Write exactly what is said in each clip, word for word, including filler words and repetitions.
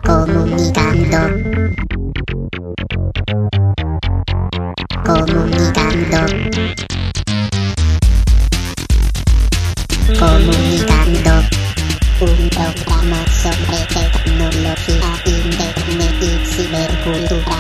Comunicando. Comunicando. Comunicando. Un programa sobre tecnología, internet y cibercultura.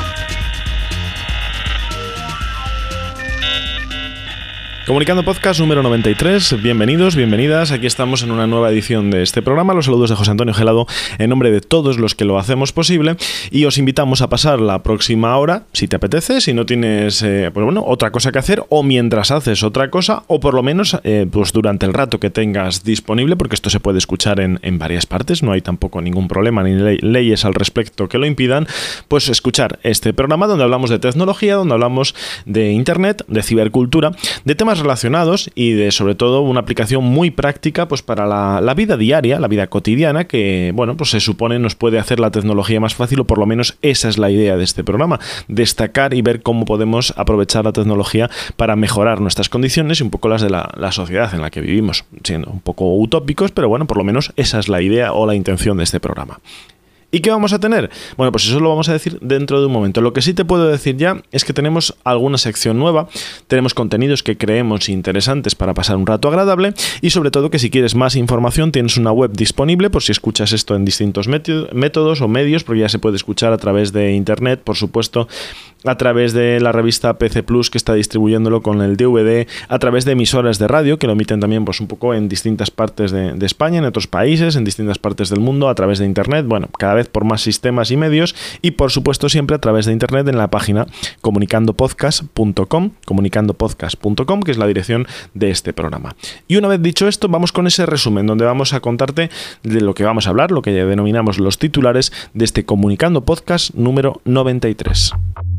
Comunicando Podcast número noventa y tres, bienvenidos, bienvenidas, aquí estamos en una nueva edición de este programa, los saludos de José Antonio Gelado en nombre de todos los que lo hacemos posible y os invitamos a pasar la próxima hora, si te apetece, si no tienes eh, pues bueno, otra cosa que hacer o mientras haces otra cosa o por lo menos eh, pues durante el rato que tengas disponible, porque esto se puede escuchar en, en varias partes, no hay tampoco ningún problema ni ley, leyes al respecto que lo impidan, pues escuchar este programa donde hablamos de tecnología, donde hablamos de internet, de cibercultura, de temas relacionados y de sobre todo una aplicación muy práctica pues para la, la vida diaria, la vida cotidiana que bueno pues se supone nos puede hacer la tecnología más fácil o por lo menos esa es la idea de este programa, destacar y ver cómo podemos aprovechar la tecnología para mejorar nuestras condiciones y un poco las de la, la sociedad en la que vivimos, siendo un poco utópicos pero bueno por lo menos esa es la idea o la intención de este programa. ¿Y qué vamos a tener? Bueno, pues eso lo vamos a decir dentro de un momento. Lo que sí te puedo decir ya es que tenemos alguna sección nueva, tenemos contenidos que creemos interesantes para pasar un rato agradable y sobre todo que si quieres más información tienes una web disponible por si escuchas esto en distintos métodos o medios, porque ya se puede escuchar a través de internet, por supuesto, a través de la revista P C Plus que está distribuyéndolo con el D V D, a través de emisoras de radio que lo emiten también pues un poco en distintas partes de, de España, en otros países, en distintas partes del mundo, a través de internet, bueno, cada vez por más sistemas y medios y por supuesto siempre a través de internet en la página comunicando podcast punto com, comunicando podcast punto com, que es la dirección de este programa. Y una vez dicho esto, vamos con ese resumen donde vamos a contarte de lo que vamos a hablar, lo que ya denominamos los titulares de este Comunicando Podcast número noventa y tres.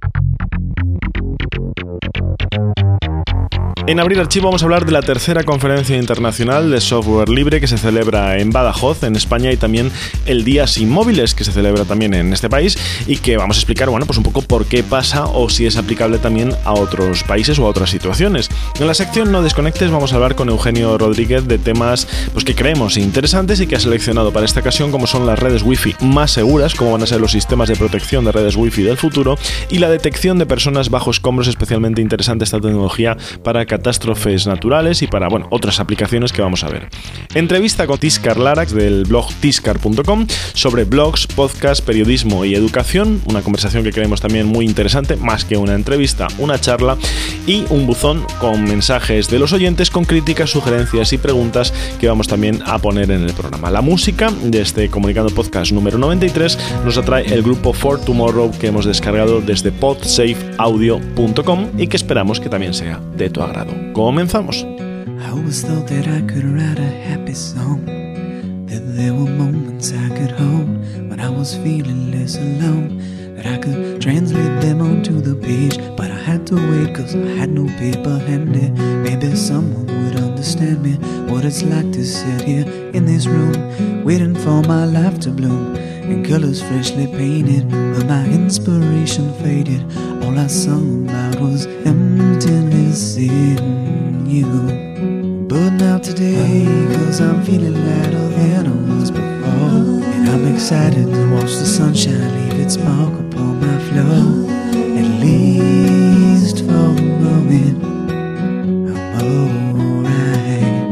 En Abrir Archivo vamos a hablar de la tercera conferencia internacional de software libre que se celebra en Badajoz, en España, y también el Día Sin Móviles que se celebra también en este país y que vamos a explicar, bueno, pues un poco por qué pasa o si es aplicable también a otros países o a otras situaciones. En la sección No Desconectes vamos a hablar con Eugenio Rodríguez de temas pues que creemos interesantes y que ha seleccionado para esta ocasión, como son las redes wifi más seguras, cómo van a ser los sistemas de protección de redes wifi del futuro y la detección de personas bajo escombros, especialmente interesante esta tecnología para catástrofes naturales y para bueno otras aplicaciones que vamos a ver. Entrevista con Tiscar Larax del blog tiscar punto com sobre blogs, podcast, periodismo y educación, una conversación que creemos también muy interesante, más que una entrevista, una charla y un buzón con mensajes de los oyentes con críticas, sugerencias y preguntas que vamos también a poner en el programa. La música de este Comunicando Podcast número noventa y tres nos atrae el grupo For Tomorrow que hemos descargado desde podsafe audio punto com y que esperamos que también sea de tu agrado. Comenzamos. I always thought that I could write a happy song, that there were moments I could hold when I was feeling less alone, that I could translate them onto the page, but I had to wait cause I had no paper handy. Maybe someone would understand me, what it's like to sit here in this room, waiting for my life to bloom, in colors freshly painted, but my inspiration faded. All I saw about was emptiness in you. But now today, cause I'm feeling lighter than I was before, and I'm excited to watch the sunshine leave its mark upon my floor. At least for a moment, I'm alright.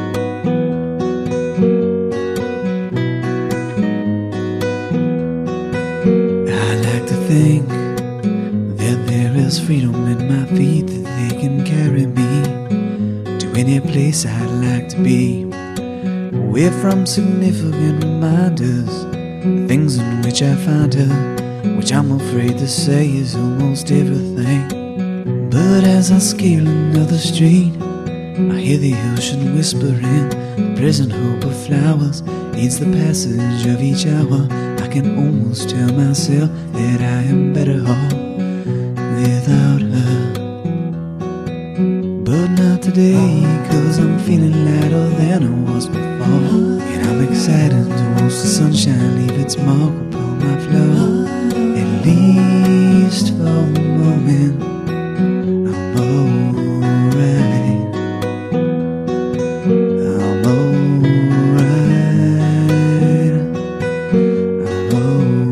I like to think that there is freedom in my feet, that they can carry me to any place I'd like to be, away from significant reminders, the things in which I find her, which I'm afraid to say is almost everything. But as I scale another street, I hear the ocean whispering, the present hope of flowers aids the passage of each hour. I can almost tell myself that I am better off without her. But not today, cause I'm feeling lighter than I was before, and I'm excited to watch the sunshine leave its mark upon my floor. At least for a moment, I'm alright. I'm alright. I'm alright.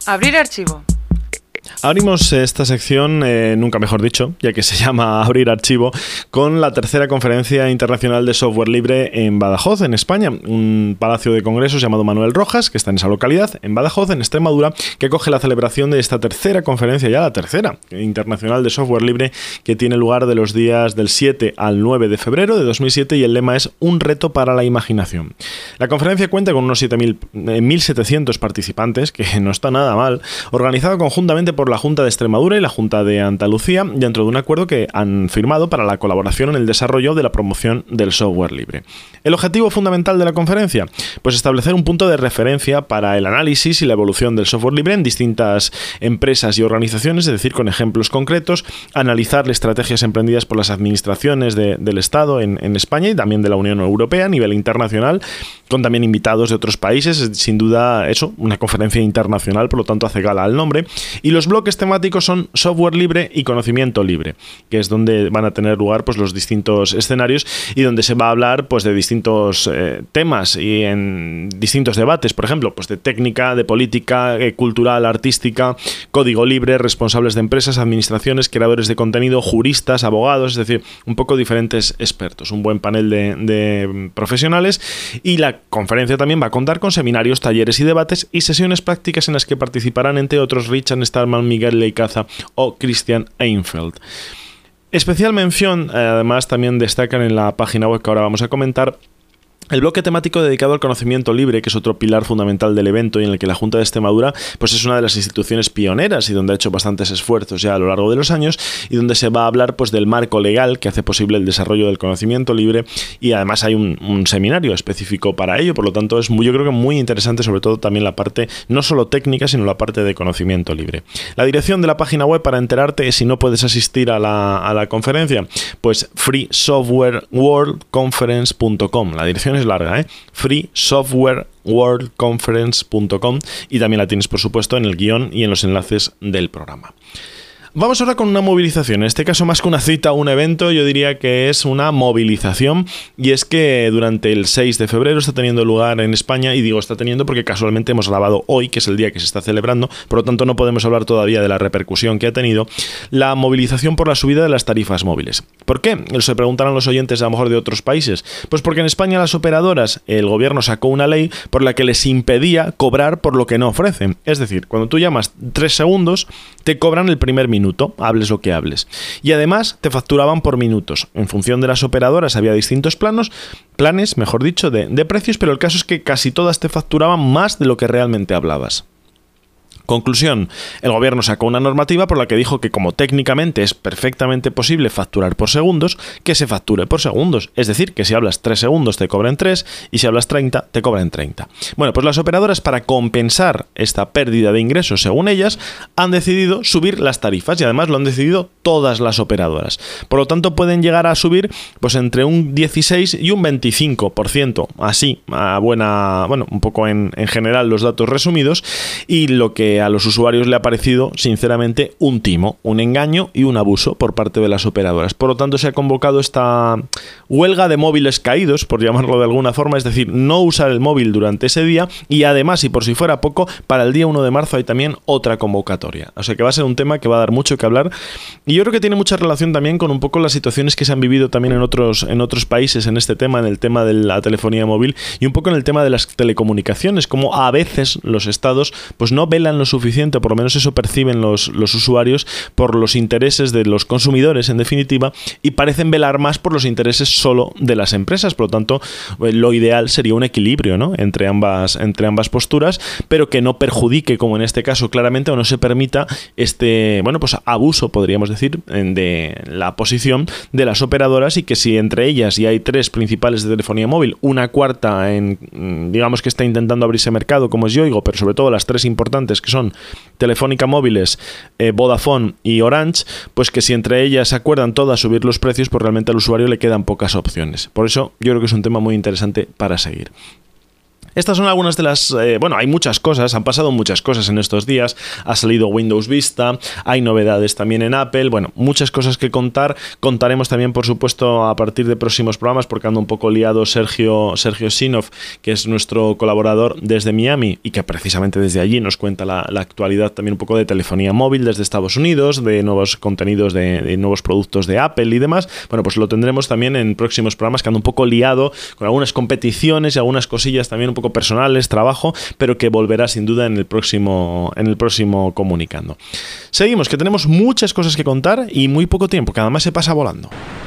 Abrir archivo. Abrimos esta sección, eh, nunca mejor dicho, ya que se llama Abrir Archivo, con la tercera conferencia internacional de software libre en Badajoz, en España. Un palacio de congresos llamado Manuel Rojas, que está en esa localidad, en Badajoz, en Extremadura, que acoge la celebración de esta tercera conferencia, ya la tercera internacional de software libre, que tiene lugar de los días del siete al nueve de febrero de dos mil siete, y el lema es Un reto para la imaginación. La conferencia cuenta con unos siete mil setecientos participantes, que no está nada mal, organizado conjuntamente por la Junta de Extremadura y la Junta de Andalucía, dentro de un acuerdo que han firmado para la colaboración en el desarrollo de la promoción del software libre. ¿El objetivo fundamental de la conferencia? Pues establecer un punto de referencia para el análisis y la evolución del software libre en distintas empresas y organizaciones, es decir, con ejemplos concretos, analizar las estrategias emprendidas por las administraciones de, del Estado en, en España y también de la Unión Europea a nivel internacional, con también invitados de otros países. Sin duda, eso, una conferencia internacional, por lo tanto hace gala al nombre. Y los bloques temáticos son software libre y conocimiento libre, que es donde van a tener lugar pues los distintos escenarios y donde se va a hablar pues de distintos eh, temas y en distintos debates, por ejemplo, pues de técnica, de política, eh, cultural, artística, código libre, responsables de empresas, administraciones, creadores de contenido, juristas, abogados, es decir, un poco diferentes expertos, un buen panel de, de profesionales. Y la conferencia también va a contar con seminarios, talleres y debates y sesiones prácticas en las que participarán, entre otros, Richard Stallman, Miguel Leicaza o Christian Einfeld. Especial mención, eh, además, también destacan en la página web que ahora vamos a comentar, el bloque temático dedicado al conocimiento libre, que es otro pilar fundamental del evento y en el que la Junta de Extremadura pues es una de las instituciones pioneras y donde ha hecho bastantes esfuerzos ya a lo largo de los años, y donde se va a hablar pues del marco legal que hace posible el desarrollo del conocimiento libre, y además hay un, un seminario específico para ello. Por lo tanto, es muy, yo creo que muy interesante, sobre todo también la parte no solo técnica, sino la parte de conocimiento libre. La dirección de la página web para enterarte, si no puedes asistir a la, a la conferencia, pues free software world conference punto com. La dirección es larga, ¿eh? free software world conference punto com, y también la tienes, por supuesto, en el guión y en los enlaces del programa. Vamos ahora con una movilización, en este caso más que una cita o un evento, yo diría que es una movilización, y es que durante el seis de febrero está teniendo lugar en España, y digo está teniendo porque casualmente hemos grabado hoy, que es el día que se está celebrando, por lo tanto no podemos hablar todavía de la repercusión que ha tenido, la movilización por la subida de las tarifas móviles. ¿Por qué? Se preguntarán los oyentes a lo mejor de otros países. Pues porque en España las operadoras, el gobierno sacó una ley por la que les impedía cobrar por lo que no ofrecen. Es decir, cuando tú llamas tres segundos, te cobran el primer minuto. Minuto, hables lo que hables. Y además te facturaban por minutos. En función de las operadoras había distintos planos, planes, mejor dicho, de, de precios, pero el caso es que casi todas te facturaban más de lo que realmente hablabas. Conclusión, el gobierno sacó una normativa por la que dijo que como técnicamente es perfectamente posible facturar por segundos, que se facture por segundos. Es decir, que si hablas tres segundos te cobran tres y si hablas treinta te cobran treinta. Bueno, pues las operadoras, para compensar esta pérdida de ingresos, según ellas, han decidido subir las tarifas, y además lo han decidido todas las operadoras. Por lo tanto, pueden llegar a subir pues entre un dieciséis y un veinticinco por ciento, así, a buena, bueno, un poco en, en general los datos resumidos, y lo que a los usuarios le ha parecido, sinceramente, un timo, un engaño y un abuso por parte de las operadoras. Por lo tanto, se ha convocado esta huelga de móviles caídos, por llamarlo de alguna forma, es decir, no usar el móvil durante ese día, y además, y por si fuera poco, para el día uno de marzo hay también otra convocatoria. O sea que va a ser un tema que va a dar mucho que hablar, y yo creo que tiene mucha relación también con un poco las situaciones que se han vivido también en otros, en otros países en este tema, en el tema de la telefonía móvil y un poco en el tema de las telecomunicaciones, como a veces los estados pues no velan lo suficiente, por lo menos eso perciben los, los usuarios, por los intereses de los consumidores, en definitiva, y parecen velar más por los intereses solo de las empresas. Por lo tanto, lo ideal sería un equilibrio, ¿no?, entre ambas, entre ambas posturas, pero que no perjudique, como en este caso claramente, o no se permita este, bueno, pues abuso, podríamos decir, de la posición de las operadoras, y que si entre ellas ya hay tres principales de telefonía móvil, una cuarta en, digamos que está intentando abrirse mercado, como es Yoigo, pero sobre todo las tres importantes, que son Telefónica Móviles, eh, Vodafone y Orange, pues que si entre ellas se acuerdan todas subir los precios, pues realmente al usuario le quedan pocas opciones. Por eso yo creo que es un tema muy interesante para seguir. Estas son algunas de las... Eh, bueno, hay muchas cosas, han pasado muchas cosas en estos días. Ha salido Windows Vista, hay novedades también en Apple. Bueno, muchas cosas que contar. Contaremos también, por supuesto, a partir de próximos programas, porque anda un poco liado Sergio, Sergio Sinov, que es nuestro colaborador desde Miami y que precisamente desde allí nos cuenta la, la actualidad también un poco de telefonía móvil desde Estados Unidos, de nuevos contenidos, de, de nuevos productos de Apple y demás. Bueno, pues lo tendremos también en próximos programas, que anda un poco liado con algunas competiciones y algunas cosillas también un poco personales, trabajo, pero que volverá sin duda en el próximo en el próximo Comunicando. Seguimos, que tenemos muchas cosas que contar y muy poco tiempo, que además se pasa volando.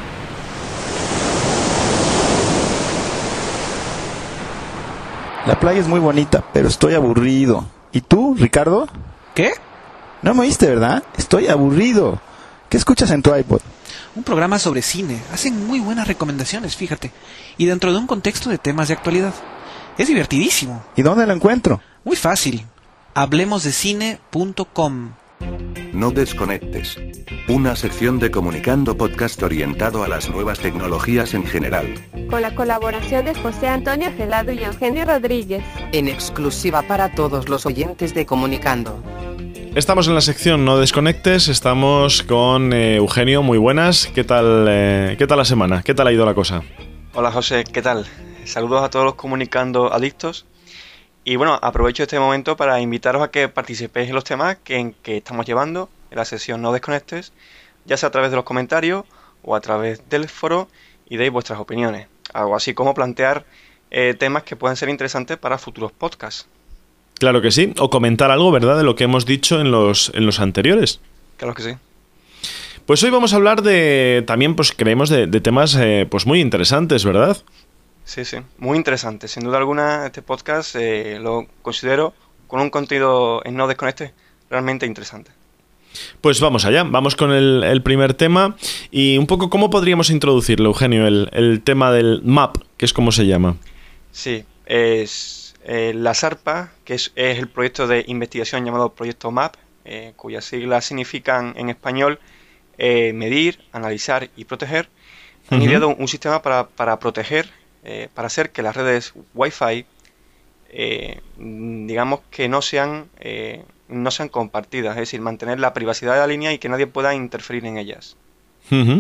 La playa es muy bonita, pero estoy aburrido. ¿Y tú, Ricardo? ¿Qué? No me oíste, ¿verdad? Estoy aburrido. ¿Qué escuchas en tu iPod? Un programa sobre cine. Hacen muy buenas recomendaciones, fíjate. Y dentro de un contexto de temas de actualidad. Es divertidísimo. ¿Y dónde lo encuentro? Muy fácil. hablemos de cine punto com. No desconectes. Una sección de Comunicando Podcast orientado a las nuevas tecnologías en general. Con la colaboración de José Antonio Gelado y Eugenio Rodríguez. En exclusiva para todos los oyentes de Comunicando. Estamos en la sección No Desconectes, estamos con eh, Eugenio, muy buenas. ¿Qué tal, eh, ¿Qué tal la semana? ¿Qué tal ha ido la cosa? Hola José, ¿qué tal? Saludos a todos los Comunicando adictos. Y bueno, aprovecho este momento para invitaros a que participéis en los temas que, en que estamos llevando en la sesión No Desconectes, ya sea a través de los comentarios o a través del foro, y deis vuestras opiniones. Algo así como plantear eh, temas que puedan ser interesantes para futuros podcasts. Claro que sí, o comentar algo, ¿verdad?, de lo que hemos dicho en los, en los anteriores. Claro que sí. Pues hoy vamos a hablar de, también pues creemos, de, de temas eh, pues muy interesantes, ¿verdad? Sí, sí, muy interesante. Sin duda alguna, este podcast eh, lo considero con un contenido en No Desconectes realmente interesante. Pues vamos allá, vamos con el, el primer tema. Y un poco, ¿cómo podríamos introducirlo, Eugenio? El, el tema del M A P, que es como se llama. Sí, es eh, la SARPA, que es, es el proyecto de investigación llamado Proyecto M A P, eh, cuyas siglas significan en español eh, medir, analizar y proteger. Han Uh-huh. ideado un, un sistema para, para proteger, eh, para hacer que las redes Wi-Fi, eh, digamos que no sean, eh, no sean compartidas, es decir, mantener la privacidad de la línea y que nadie pueda interferir en ellas. Uh-huh.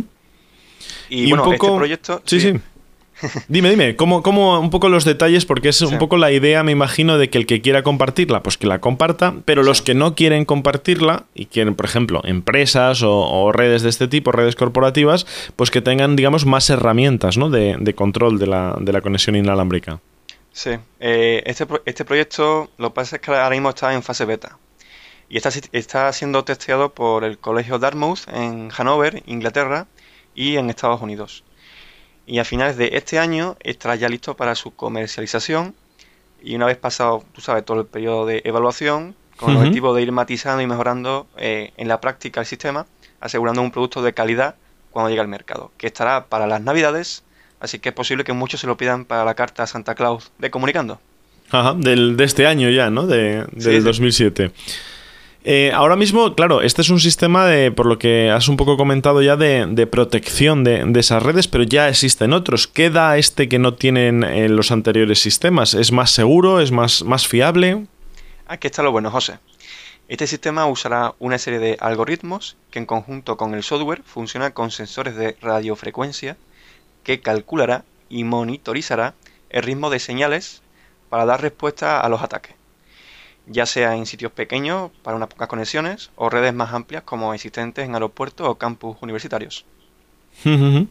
Y, Y bueno, un poco... este proyecto... Sí, sí. Dime, dime, ¿cómo, cómo un poco los detalles? Porque es Sí. un poco la idea, me imagino, de que el que quiera compartirla, pues que la comparta, pero Sí. los que no quieren compartirla y quieren, por ejemplo, empresas o, o redes de este tipo, redes corporativas, pues que tengan, digamos, más herramientas, ¿no?, de, de control de la, de la conexión inalámbrica. Sí, eh, este, pro- este proyecto, lo que pasa es que ahora mismo está en fase beta y está, si- está siendo testeado por el Colegio Dartmouth en Hanover, Inglaterra, y en Estados Unidos. Y a finales de este año estará ya listo para su comercialización, y una vez pasado, tú sabes, todo el periodo de evaluación, con el Ujú. objetivo de ir matizando y mejorando eh, en la práctica el sistema, asegurando un producto de calidad cuando llegue al mercado, que estará para las Navidades, así que es posible que muchos se lo pidan para la carta a Santa Claus de Comunicando. Ajá, del, de este año ya, ¿no? De, del Sí, sí. dos mil siete. Eh, ahora mismo, claro, este es un sistema de, por lo que has un poco comentado ya, de, de protección de, de esas redes, pero ya existen otros. ¿Qué da este que no tienen eh, los anteriores sistemas? ¿Es más seguro? ¿Es más, más fiable? Aquí está lo bueno, José. Este sistema usará una serie de algoritmos que en conjunto con el software funciona con sensores de radiofrecuencia que calculará y monitorizará el ritmo de señales para dar respuesta a los ataques, ya sea en sitios pequeños para unas pocas conexiones o redes más amplias como existentes en aeropuertos o campus universitarios. Ujú.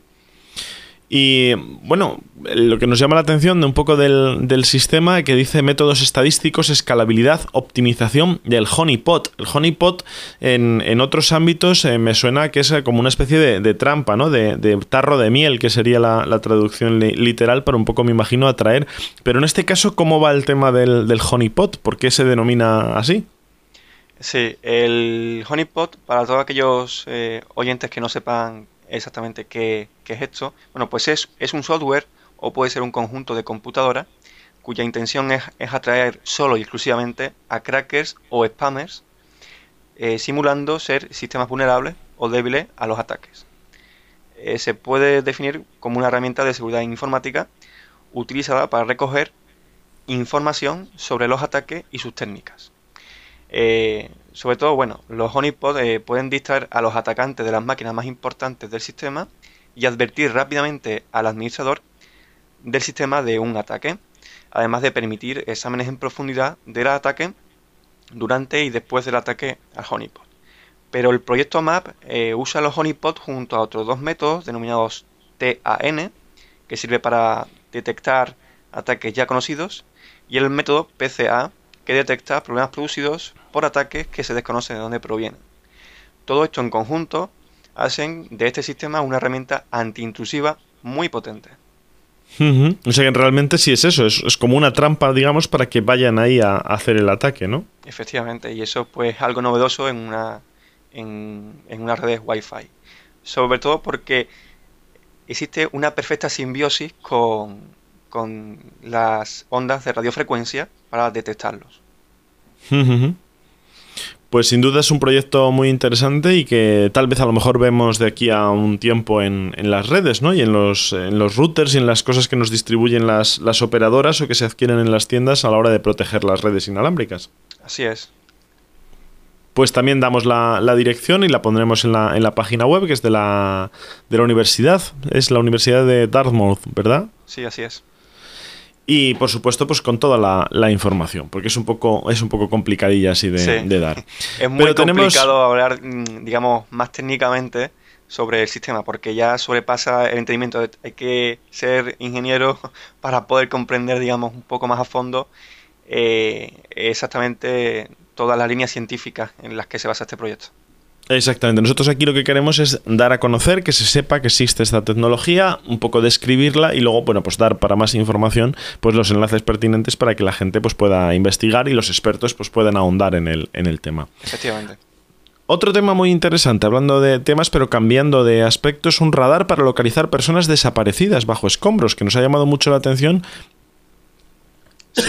Y bueno, lo que nos llama la atención de un poco del, del sistema, que dice métodos estadísticos, escalabilidad, optimización del honeypot. El honeypot en, en otros ámbitos eh, me suena que es como una especie de, de trampa, ¿no? De, de tarro de miel, que sería la, la traducción li- literal, para un poco, me imagino, atraer. Pero en este caso, ¿cómo va el tema del, del honeypot? ¿Por qué se denomina así? Sí, el honeypot, para todos aquellos eh, oyentes que no sepan exactamente qué, qué es esto, bueno, pues es, es un software o puede ser un conjunto de computadoras cuya intención es, es atraer solo y exclusivamente a crackers o spammers, eh, simulando ser sistemas vulnerables o débiles a los ataques. Eh, se puede definir como una herramienta de seguridad informática utilizada para recoger información sobre los ataques y sus técnicas. Eh, sobre todo, bueno, los honeypots eh, pueden distraer a los atacantes de las máquinas más importantes del sistema y advertir rápidamente al administrador del sistema de un ataque, además de permitir exámenes en profundidad del ataque durante y después del ataque al honeypot. Pero el proyecto M A P eh, usa los honeypots junto a otros dos métodos denominados T A N, que sirve para detectar ataques ya conocidos, y el método P C A, que detecta problemas producidos por ataques que se desconoce de dónde provienen. Todo esto en conjunto hacen de este sistema una herramienta antiintrusiva muy potente. Uh-huh. O sea que realmente sí es eso, es, es como una trampa, digamos, para que vayan ahí a, a hacer el ataque, ¿no? Efectivamente, y eso pues es algo novedoso en una, en, en una red Wi-Fi. Sobre todo porque existe una perfecta simbiosis con, con las ondas de radiofrecuencia para detectarlos. Uh-huh. Pues sin duda es un proyecto muy interesante y que tal vez a lo mejor vemos de aquí a un tiempo en, en las redes, ¿no? Y en los, en los routers y en las cosas que nos distribuyen las, las operadoras o que se adquieren en las tiendas a la hora de proteger las redes inalámbricas. Así es. Pues también damos la, la dirección y la pondremos en la, en la página web, que es de la, de la universidad. Es la Universidad de Dartmouth, ¿verdad? Sí, así es. Y por supuesto, pues con toda la, la información, porque es un poco, es un poco complicadilla así de, sí. de dar. Es muy Pero complicado tenemos... hablar, digamos, más técnicamente sobre el sistema, porque ya sobrepasa el entendimiento. De, hay que ser ingeniero para poder comprender, digamos, un poco más a fondo eh, exactamente todas las líneas científicas en las que se basa este proyecto. Exactamente. Nosotros aquí lo que queremos es dar a conocer, que se sepa que existe esta tecnología, un poco describirla y luego, bueno, pues dar para más información pues los enlaces pertinentes para que la gente pues pueda investigar y los expertos pues puedan ahondar en el, en el tema. Efectivamente. Otro tema muy interesante, hablando de temas pero cambiando de aspecto, es un radar para localizar personas desaparecidas bajo escombros, que nos ha llamado mucho la atención. Sí.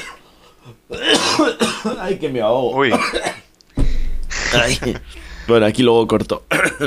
Ay, que me ahogo. Uy. Ay. Bueno, aquí luego corto.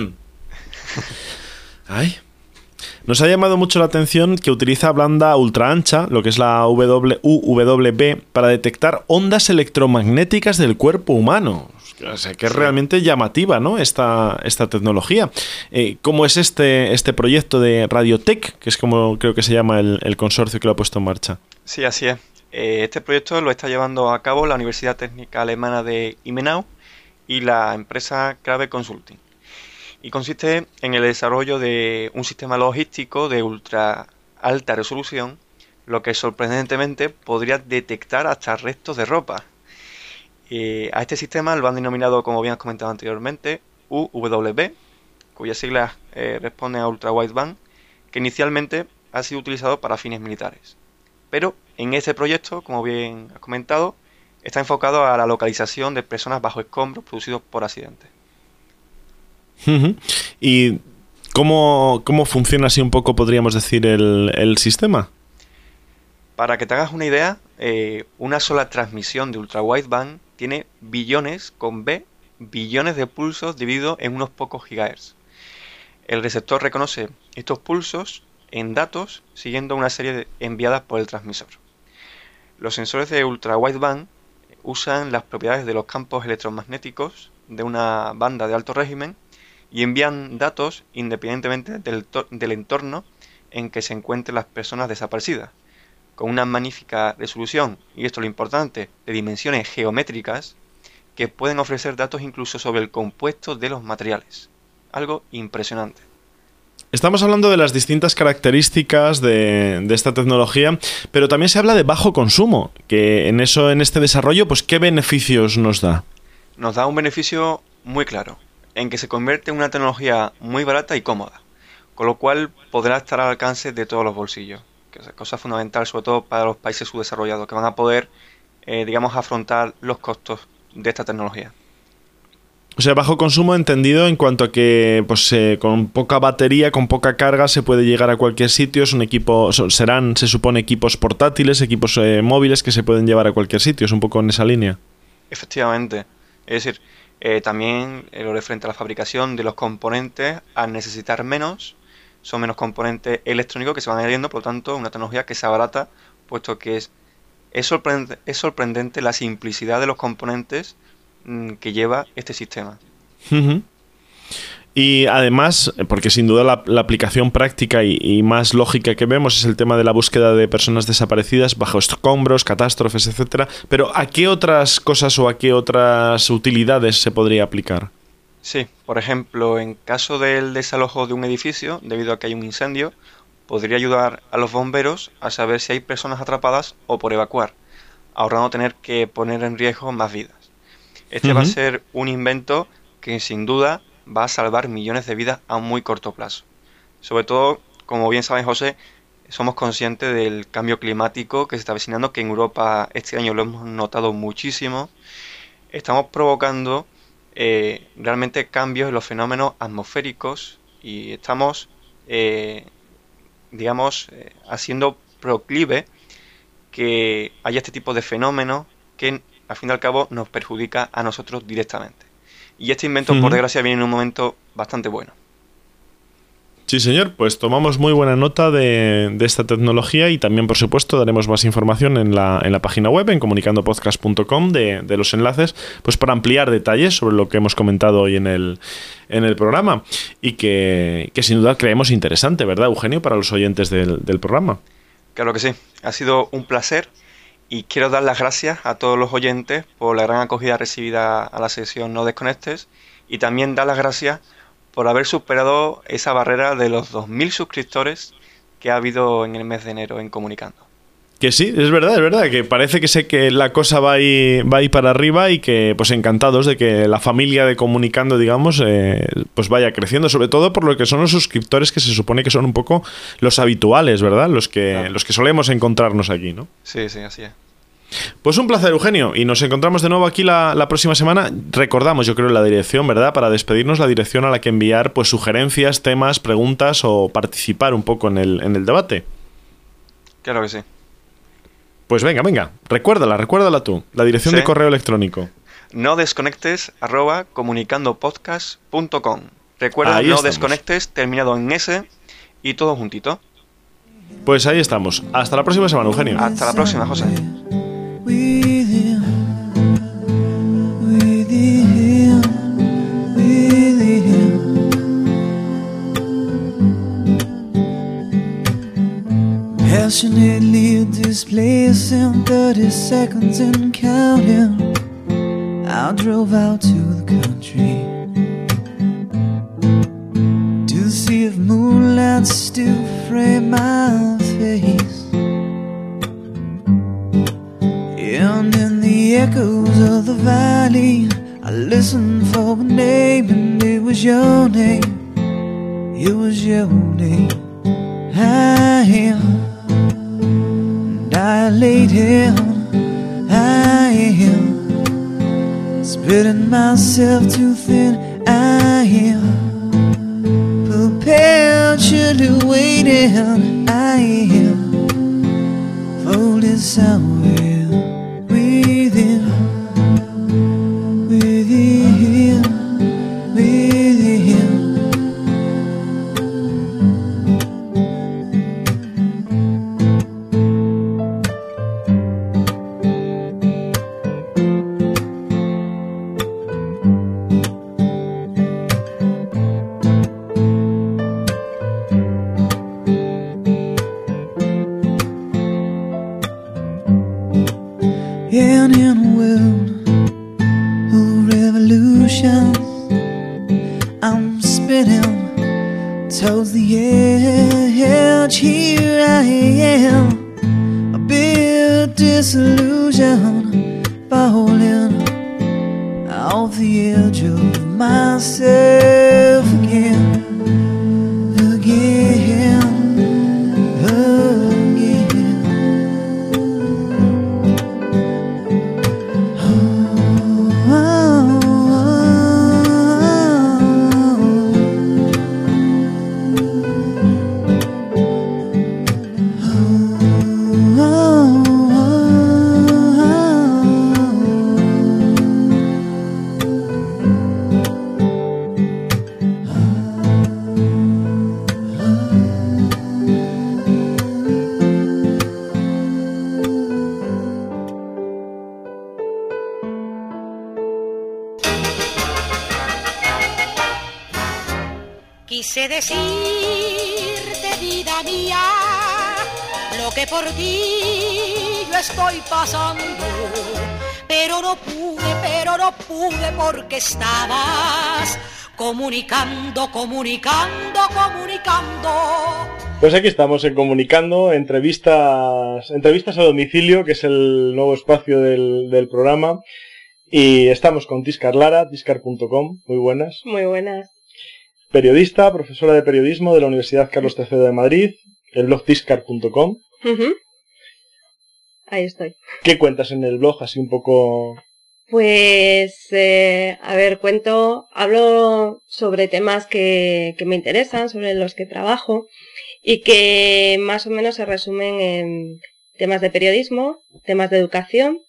Ay. Nos ha llamado mucho la atención que utiliza banda ultra ancha, lo que es la W U W B, para detectar ondas electromagnéticas del cuerpo humano. O sea, que es realmente llamativa, ¿no? Esta, esta tecnología. Eh, ¿Cómo es este, este proyecto de Radiotech, que es como creo que se llama el, el consorcio que lo ha puesto en marcha? Sí, así es. Eh, este proyecto lo está llevando a cabo la Universidad Técnica Alemana de Immenau y la empresa Crave Consulting. Y consiste en el desarrollo de un sistema logístico de ultra alta resolución, lo que sorprendentemente podría detectar hasta restos de ropa. Eh, a este sistema lo han denominado, como bien has comentado anteriormente, U W B, cuyas siglas eh, responden a Ultra Wideband, que inicialmente ha sido utilizado para fines militares. Pero en este proyecto, como bien has comentado, está enfocado a la localización de personas bajo escombros producidos por accidentes. Uh-huh. ¿Y cómo, cómo funciona así un poco, podríamos decir, el, el sistema? Para que te hagas una idea, eh, una sola transmisión de ultra wideband tiene billones, con B, billones de pulsos divididos en unos pocos gigahertz. El receptor reconoce estos pulsos en datos siguiendo una serie de enviadas por el transmisor. Los sensores de ultra wideband usan las propiedades de los campos electromagnéticos de una banda de alto régimen y envían datos independientemente del, del entorno en que se encuentren las personas desaparecidas, con una magnífica resolución, y esto es lo importante, de dimensiones geométricas que pueden ofrecer datos incluso sobre el compuesto de los materiales. Algo impresionante. Estamos hablando de las distintas características de, de esta tecnología, pero también se habla de bajo consumo, que en eso, en este desarrollo, pues ¿qué beneficios nos da? Nos da un beneficio muy claro, en que se convierte en una tecnología muy barata y cómoda, con lo cual podrá estar al alcance de todos los bolsillos, que es cosa fundamental sobre todo para los países subdesarrollados, que van a poder, eh, digamos, afrontar los costos de esta tecnología. O sea, bajo consumo entendido en cuanto a que pues eh, con poca batería, con poca carga se puede llegar a cualquier sitio. Es un equipo, serán, se supone, equipos portátiles, equipos eh, móviles que se pueden llevar a cualquier sitio. Es un poco en esa línea. Efectivamente. Es decir, eh, también eh, lo referente a la fabricación de los componentes, al necesitar menos, son menos componentes electrónicos que se van añadiendo, por lo tanto, una tecnología que se abarata, puesto que es Es, sorprend- es sorprendente la simplicidad de los componentes mmm, que lleva este sistema. Uh-huh. Y además, porque sin duda la, la aplicación práctica y, y más lógica que vemos es el tema de la búsqueda de personas desaparecidas bajo escombros, catástrofes, etcétera. Pero ¿a qué otras cosas o a qué otras utilidades se podría aplicar? Sí, por ejemplo, en caso del desalojo de un edificio, debido a que hay un incendio, podría ayudar a los bomberos a saber si hay personas atrapadas o por evacuar, ahorrando tener que poner en riesgo más vidas. Este uh-huh. va a ser un invento que sin duda va a salvar millones de vidas a muy corto plazo. Sobre todo, como bien saben, José, somos conscientes del cambio climático que se está avecinando, que en Europa este año lo hemos notado muchísimo. Estamos provocando eh, realmente cambios en los fenómenos atmosféricos y estamos, eh, digamos, eh, haciendo proclive que haya este tipo de fenómenos que, al fin y al cabo, nos perjudica a nosotros directamente. Y este invento, uh-huh. por desgracia, viene en un momento bastante bueno. Sí, señor. Pues tomamos muy buena nota de, de esta tecnología y también, por supuesto, daremos más información en la, en la página web, en comunicando podcast punto com, de, de los enlaces, pues para ampliar detalles sobre lo que hemos comentado hoy en el, en el programa y que, que sin duda creemos interesante, ¿verdad, Eugenio, para los oyentes del, del programa? Claro que sí. Ha sido un placer. Y quiero dar las gracias a todos los oyentes por la gran acogida recibida a la sección No Desconectes y también dar las gracias por haber superado esa barrera de los dos mil suscriptores que ha habido en el mes de enero en Comunicando. Que sí, es verdad, es verdad, que parece que sé que la cosa va ahí, va ahí para arriba y que pues encantados de que la familia de Comunicando, digamos, eh, pues vaya creciendo, sobre todo por lo que son los suscriptores que se supone que son un poco los habituales, ¿verdad? Los que, claro. los que solemos encontrarnos aquí, ¿no? Sí, sí, así es. Pues un placer, Eugenio, y nos encontramos de nuevo aquí la, la próxima semana. Recordamos, yo creo, la dirección, ¿verdad? Para despedirnos, la dirección a la que enviar pues sugerencias, temas, preguntas o participar un poco en el, en el debate. Claro que sí. Pues venga, venga, recuérdala, recuérdala tú, la dirección sí. de correo electrónico. No desconectes arroba comunicandopodcast punto com. Recuerda, ahí no estamos. Desconectes terminado en S y todo juntito. Pues ahí estamos. Hasta la próxima semana, Eugenio. Hasta la próxima, José. Passionately displacing thirty seconds and counting, I drove out to the country to see if moonlight still framed my face. And in the echoes of the valley, I listened for a name, and it was your name, it was your name. I am I laid down, I am spreading myself too thin, I am perpetually waiting, I am folded somewhere within, within, within. And in a world of revolution, I'm spinning towards the edge. Here I am, a bit disillusioned, falling off the edge of myself again, again, again. quise decirte, vida mía, lo que por ti yo estoy pasando, pero no pude, pero no pude porque estabas comunicando, comunicando, comunicando. Pues aquí estamos en Comunicando, entrevistas, entrevistas a domicilio, que es el nuevo espacio del, del programa. Y estamos con Tiscar Lara, tiscar punto com, muy buenas. Muy buenas. Periodista, profesora de periodismo de la Universidad Carlos tercero de Madrid, el blog tiscar punto com. Uh-huh. Ahí estoy. ¿Qué cuentas en el blog? Así un poco... Pues, eh, a ver, cuento, hablo sobre temas que, que me interesan, sobre los que trabajo y que más o menos se resumen en temas de periodismo, temas de educación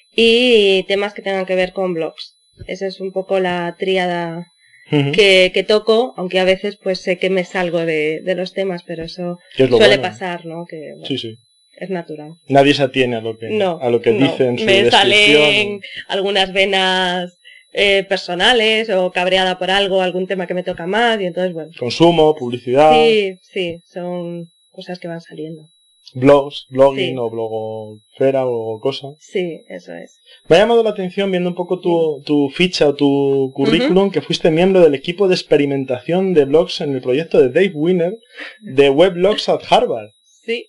y temas que tengan que ver con blogs. Esa es un poco la tríada uh-huh. que, que toco, aunque a veces pues sé que me salgo de, de los temas, pero eso suele bueno. pasar, ¿no? Que, bueno, sí, sí. Es natural. Nadie se atiene a lo que, no, a lo que no. dice en su me descripción. Salen algunas venas eh, personales o cabreada por algo, algún tema que me toca más y entonces, bueno. Consumo, publicidad. Sí, sí, son cosas que van saliendo. Blogs, blogging sí. o blogosfera o cosa. Sí, eso es. Me ha llamado la atención viendo un poco tu, tu ficha o tu currículum uh-huh. que fuiste miembro del equipo de experimentación de blogs en el proyecto de Dave Winner de Weblogs at Harvard. Sí.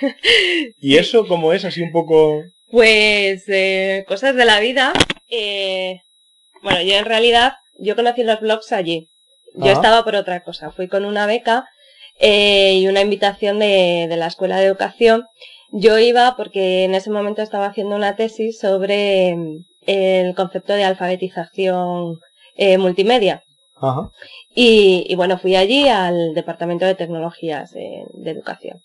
¿Y sí. eso cómo es? Así un poco... Pues eh, cosas de la vida. Eh, bueno, yo en realidad, yo conocí los blogs allí. Yo ah. estaba por otra cosa. Fui con una beca eh, y una invitación de, de la Escuela de Educación. Yo iba porque en ese momento estaba haciendo una tesis sobre el concepto de alfabetización eh, multimedia. Ajá. Y, y bueno, fui allí al Departamento de Tecnologías eh, de Educación.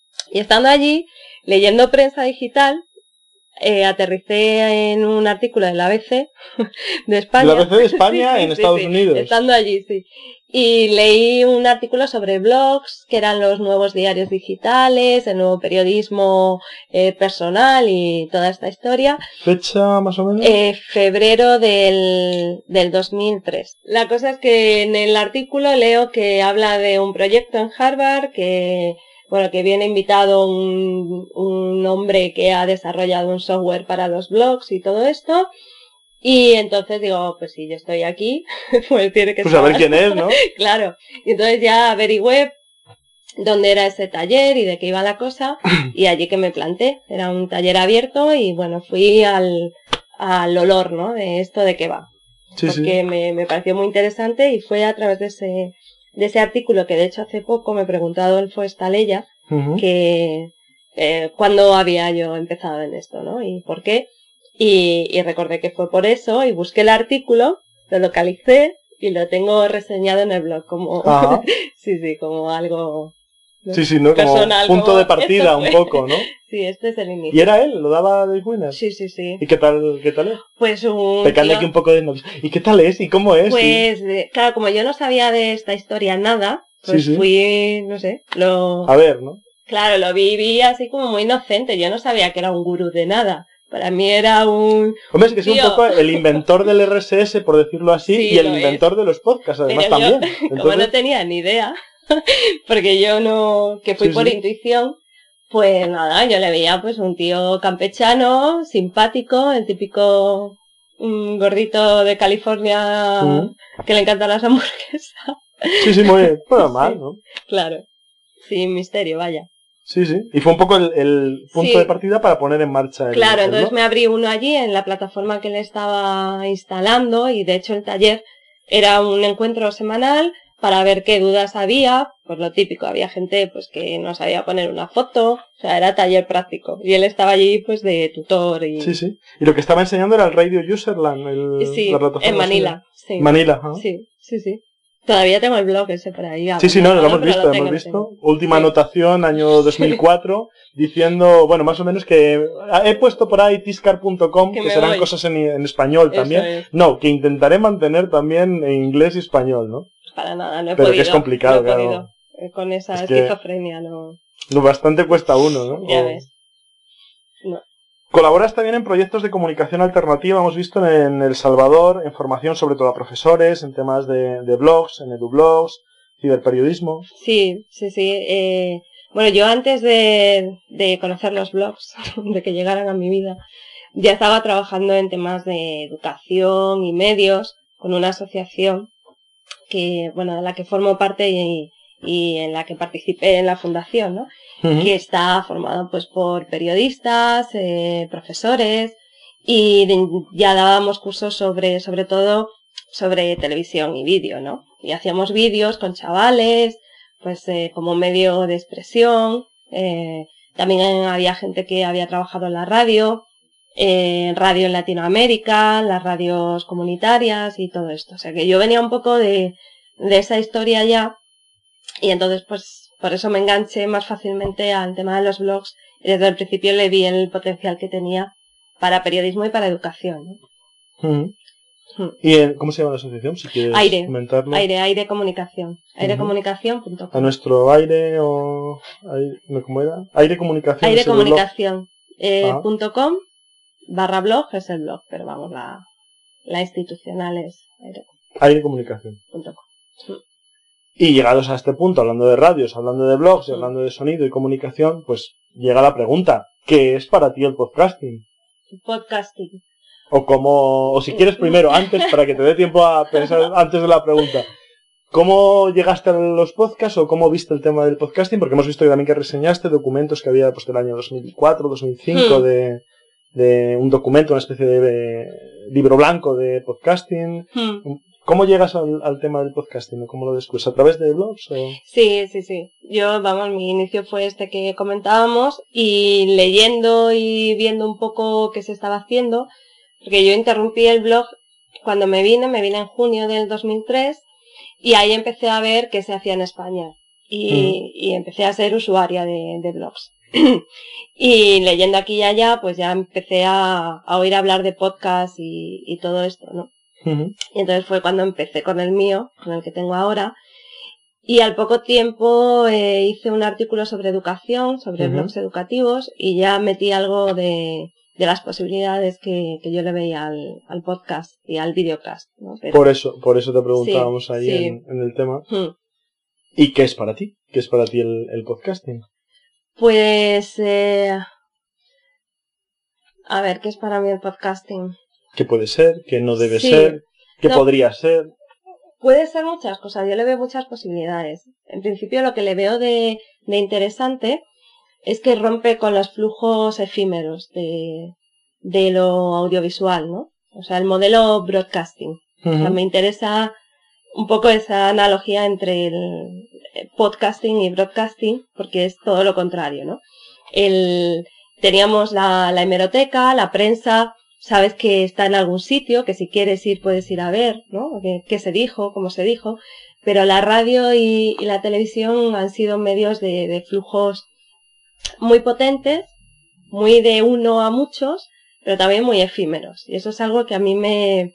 Y estando allí, leyendo prensa digital, eh, aterricé en un artículo del A B C de España. ¿El A B C de España sí, sí, en sí, Estados sí, Unidos? Estando allí, sí. Y leí un artículo sobre blogs, que eran los nuevos diarios digitales, el nuevo periodismo eh, personal y toda esta historia. ¿Fecha más o menos? Eh, febrero del, del dos mil tres. La cosa es que en el artículo leo que habla de un proyecto en Harvard que... Bueno, que viene invitado un, un hombre que ha desarrollado un software para los blogs y todo esto. Y entonces digo, pues si yo estoy aquí, pues tiene que pues estar. Pues a ver quién es, ¿no? Claro. Y entonces ya averigüé dónde era ese taller y de qué iba la cosa. Y allí que me planté. Era un taller abierto y bueno, fui al, al olor, ¿no? De esto de qué va. Sí, Porque sí. Me, me pareció muy interesante y fue a través de ese... de ese artículo que de hecho hace poco me preguntó Adolfo Estalella uh-huh. que eh, cuándo había yo empezado en esto, ¿no? Y por qué. Y, y recordé que fue por eso y busqué el artículo, lo localicé y lo tengo reseñado en el blog como uh-huh. sí, sí, como algo ¿no? Sí, sí, ¿no? personal, como punto como de partida un poco, ¿no? Sí, este es el inicio. ¿Y era él? ¿Lo daba Dave Winner? Sí, sí, sí. ¿Y qué tal, qué tal es? Pues un... Pecando aquí un poco de... ¿Y qué tal es? ¿Y cómo es? Pues, ¿Y... claro, como yo no sabía de esta historia nada, pues sí, sí. fui, no sé, lo... A ver, ¿no? Claro, lo vi, vi así como muy inocente. Yo no sabía que era un gurú de nada. Para mí era un... Hombre, es que es un poco el inventor del R S S, por decirlo así, sí, y el inventor es. de los podcasts, además, Pero también. Yo, Entonces... Como no tenía ni idea, porque yo no... que fui sí, por sí. intuición... Pues nada, yo le veía pues un tío campechano, simpático, el típico um, gordito de California uh-huh. que le encantan las hamburguesas. Sí, sí, muy bien. Bueno, mal, sí, ¿no? Claro. Sin misterio, vaya. Sí, sí. Y fue un poco el, el punto sí. de partida para poner en marcha el... Claro, el, entonces ¿no? me abrí uno allí en la plataforma que le estaba instalando y de hecho el taller era un encuentro semanal para ver qué dudas había, pues lo típico, había gente pues que no sabía poner una foto, o sea, era taller práctico, y él estaba allí pues de tutor y... Sí, sí, y lo que estaba enseñando era el Radio Userland, el, sí, la plataforma. en Manila, sí. Manila, ¿eh? Sí, sí, sí. Todavía tengo el blog ese por ahí. Sí, sí, no, lo hemos visto, lo hemos visto. Tengo. Última sí. anotación, año dos mil cuatro, diciendo, bueno, más o menos que he puesto por ahí tiscar punto com, que, que serán voy. cosas en, en español Eso también. Es. No, que intentaré mantener también en inglés y español, ¿no? Para nada, no he Pero podido. que es complicado, no he claro. Podido. Con esa es esquizofrenia, no. Lo bastante cuesta uno, ¿no? Ya o... ves. No. Colaboras también en proyectos de comunicación alternativa, hemos visto en El Salvador, en formación sobre todo a profesores, en temas de, de blogs, en edublogs, ciberperiodismo. Sí, sí, sí. Eh, bueno, yo antes de, de conocer los blogs, de que llegaran a mi vida, ya estaba trabajando en temas de educación y medios con una asociación que, bueno, de la que formo parte y, y en la que participé en la fundación, ¿no? Uh-huh. Que está formada pues por periodistas, eh, profesores, y de, ya dábamos cursos sobre, sobre todo, sobre televisión y vídeo, ¿no? Y hacíamos vídeos con chavales, pues eh, como medio de expresión. Eh, también había gente que había trabajado en la radio, en eh, radio en Latinoamérica, las radios comunitarias y todo esto. O sea que yo venía un poco de, de esa historia ya, y entonces pues por eso me enganché más fácilmente al tema de los blogs, y desde el principio le vi el potencial que tenía para periodismo y para educación, ¿no? Uh-huh. ¿Y cómo se llama la asociación? Si quieres Aire, comentarlo. Aire, Aire Comunicación. airecomunicación punto com. A nuestro aire o... ¿Cómo era? Aire Comunicación. Aire Comunicación eh, ah. punto com barra blog es el blog, pero vamos, la, la institucional es aire, aire Comunicación punto com. Y llegados a este punto, hablando de radios, hablando de blogs, y hablando de sonido y comunicación, pues llega la pregunta, ¿qué es para ti el podcasting? Podcasting. O como, o si quieres primero, antes, para que te dé tiempo a pensar antes de la pregunta, ¿cómo llegaste a los podcasts o cómo viste el tema del podcasting? Porque hemos visto también que reseñaste documentos que había pues del año dos mil cuatro, dos mil cinco, hmm. de, de un documento, una especie de, de libro blanco de podcasting. Hmm. ¿Cómo llegas al, al tema del podcasting? ¿Cómo lo descubres? ¿A través de blogs? O? Sí, sí, sí. Yo, vamos, mi inicio fue este que comentábamos, y leyendo y viendo un poco qué se estaba haciendo. Porque yo interrumpí el blog cuando me vine, me vine en junio del dos mil tres, y ahí empecé a ver qué se hacía en España. Y, mm. y empecé a ser usuaria de, de blogs. Y leyendo aquí y allá, pues ya empecé a, a oír hablar de podcast y, y todo esto, ¿no? Uh-huh. Y entonces fue cuando empecé con el mío, con el que tengo ahora. Y al poco tiempo eh, hice un artículo sobre educación, sobre uh-huh. blogs educativos, y ya metí algo de... de las posibilidades que, que yo le veía al, al podcast y al videocast, ¿no? Pero, por eso, por eso te preguntábamos sí, ahí sí. En, en el tema. Hmm. ¿Y qué es para ti? ¿Qué es para ti el, el podcasting? Pues, eh, a ver, ¿qué es para mí el podcasting? ¿Qué puede ser? ¿Qué no debe sí. ser? ¿Qué no, podría ser? Puede ser muchas cosas, yo le veo muchas posibilidades. En principio lo que le veo de, de interesante es que rompe con los flujos efímeros de, de lo audiovisual, ¿no? O sea, el modelo broadcasting. Uh-huh. O sea, me interesa un poco esa analogía entre el podcasting y broadcasting, porque es todo lo contrario, ¿no? El, teníamos la, la hemeroteca, la prensa, sabes que está en algún sitio, que si quieres ir puedes ir a ver, ¿no? ¿Qué, qué se dijo? ¿Cómo se dijo? Pero la radio y, y la televisión han sido medios de, de flujos muy potentes, muy de uno a muchos, pero también muy efímeros. Y eso es algo que a mí me,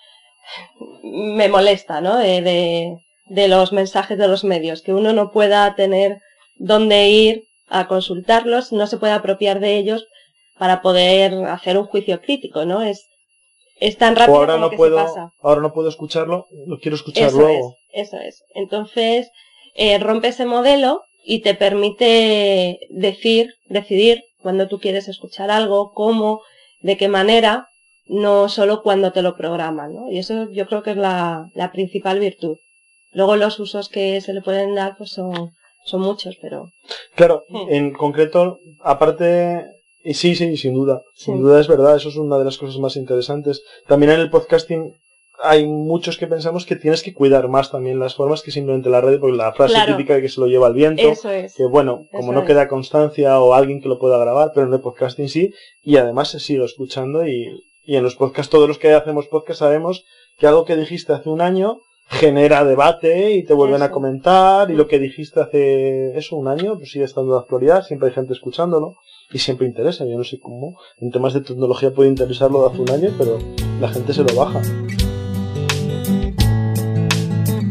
me molesta, ¿no? De, de, de los mensajes de los medios, que uno no pueda tener dónde ir a consultarlos, no se puede apropiar de ellos para poder hacer un juicio crítico, ¿no? Es, es tan rápido ahora como no que puedo, se pasa. Ahora no puedo escucharlo, lo quiero escuchar eso luego. Es, eso es. Entonces, eh, rompe ese modelo y te permite decir, decidir cuando tú quieres escuchar algo, cómo, de qué manera, no solo cuando te lo programan, ¿no? Y eso yo creo que es la, la principal virtud. Luego los usos que se le pueden dar pues son, son muchos, pero... Claro, hmm. en concreto, aparte... Y sí, sí, sin duda. Sin sí. duda es verdad, eso es una de las cosas más interesantes. También en el podcasting hay muchos que pensamos que tienes que cuidar más también las formas que simplemente la radio, porque la frase claro. típica de que se lo lleva el viento, eso es. Que bueno, como eso no es. queda constancia o alguien que lo pueda grabar, pero en el podcasting sí, y además se sigue escuchando y, y en los podcasts, todos los que hacemos podcast sabemos que algo que dijiste hace un año genera debate y te vuelven eso. a comentar, y lo que dijiste hace eso un año pues sigue estando de actualidad, siempre hay gente escuchándolo y siempre interesa. Yo no sé cómo en temas de tecnología puede interesarlo de hace un año, pero la gente se lo baja.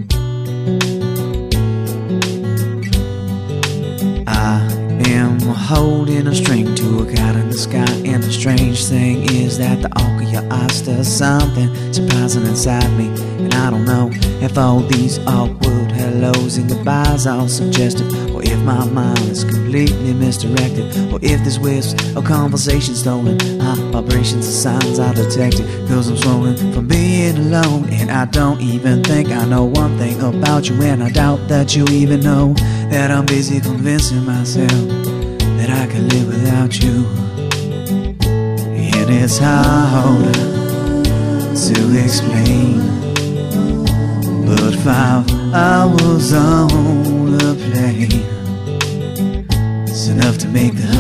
I am holding a string to a cat in the sky. And the strange thing is that the arc of your eyes does something surprising inside me. And I don't know if all these awkward hellos and goodbyes are suggestive, or if my mind is completely misdirected, or if this wisps of conversation stolen, high vibrations and signs I detected. Cause I'm swollen from being alone, and I don't even think I know one thing about you. And I doubt that you even know that I'm busy convincing myself that I can live without you. And it's hard to explain, but five hours on a plane is enough to make the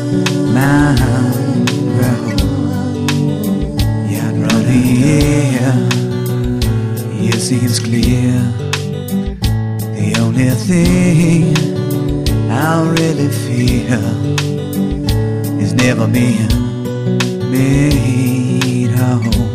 mind roll. Yeah, I'd run here, it seems clear. The only thing I really fear is never being made whole.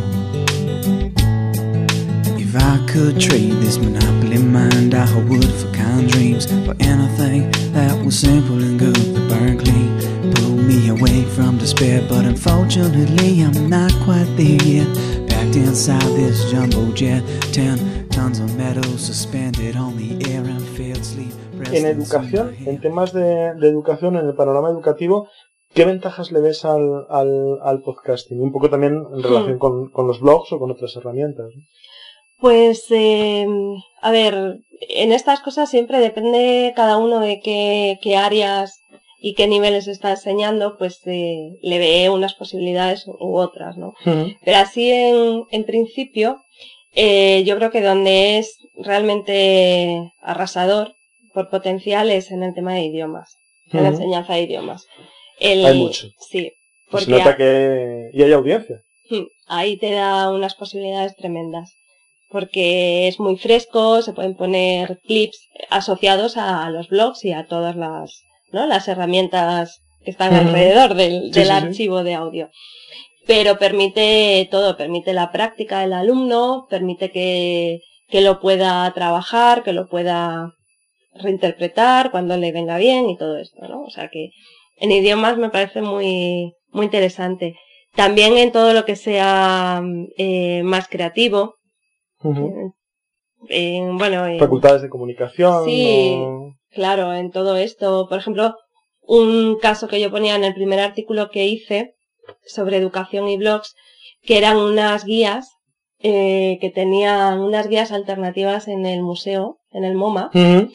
If I could trade this monopoly mind I would for kind dreams, for anything that was simple and good to burn clean, pull me away from despair. But unfortunately I'm not quite there yet, packed inside this jumbo jet, ten tons of metal suspended on the air and failed sleep. En educación, en temas de, de educación, en el panorama educativo, ¿qué ventajas le ves al, al, al podcasting? Un poco también en relación hmm. con, con los blogs o con otras herramientas, ¿no? Pues, eh, a ver, en estas cosas siempre depende cada uno de qué, qué áreas y qué niveles está enseñando, pues eh, le ve unas posibilidades u otras, ¿no? Uh-huh. Pero así en, en principio, eh, yo creo que donde es realmente arrasador por potencial es en el tema de idiomas, uh-huh. en la enseñanza de idiomas. El, hay mucho. Sí. Porque se nota que... y hay audiencia. Ahí te da unas posibilidades tremendas. Porque es muy fresco, se pueden poner clips asociados a los blogs y a todas las, ¿no? las herramientas que están uh-huh. alrededor del, sí, del sí, archivo sí. de audio. Pero permite todo, permite la práctica del alumno, permite que, que lo pueda trabajar, que lo pueda reinterpretar cuando le venga bien y todo esto, ¿no? O sea que en idiomas me parece muy, muy interesante. También en todo lo que sea eh, más creativo. Uh-huh. Eh, bueno, eh, facultades de comunicación. Sí, o... claro, en todo esto. Por ejemplo, un caso que yo ponía en el primer artículo que hice sobre educación y blogs, que eran unas guías, eh, que tenían unas guías alternativas en el museo, en el MoMA, uh-huh.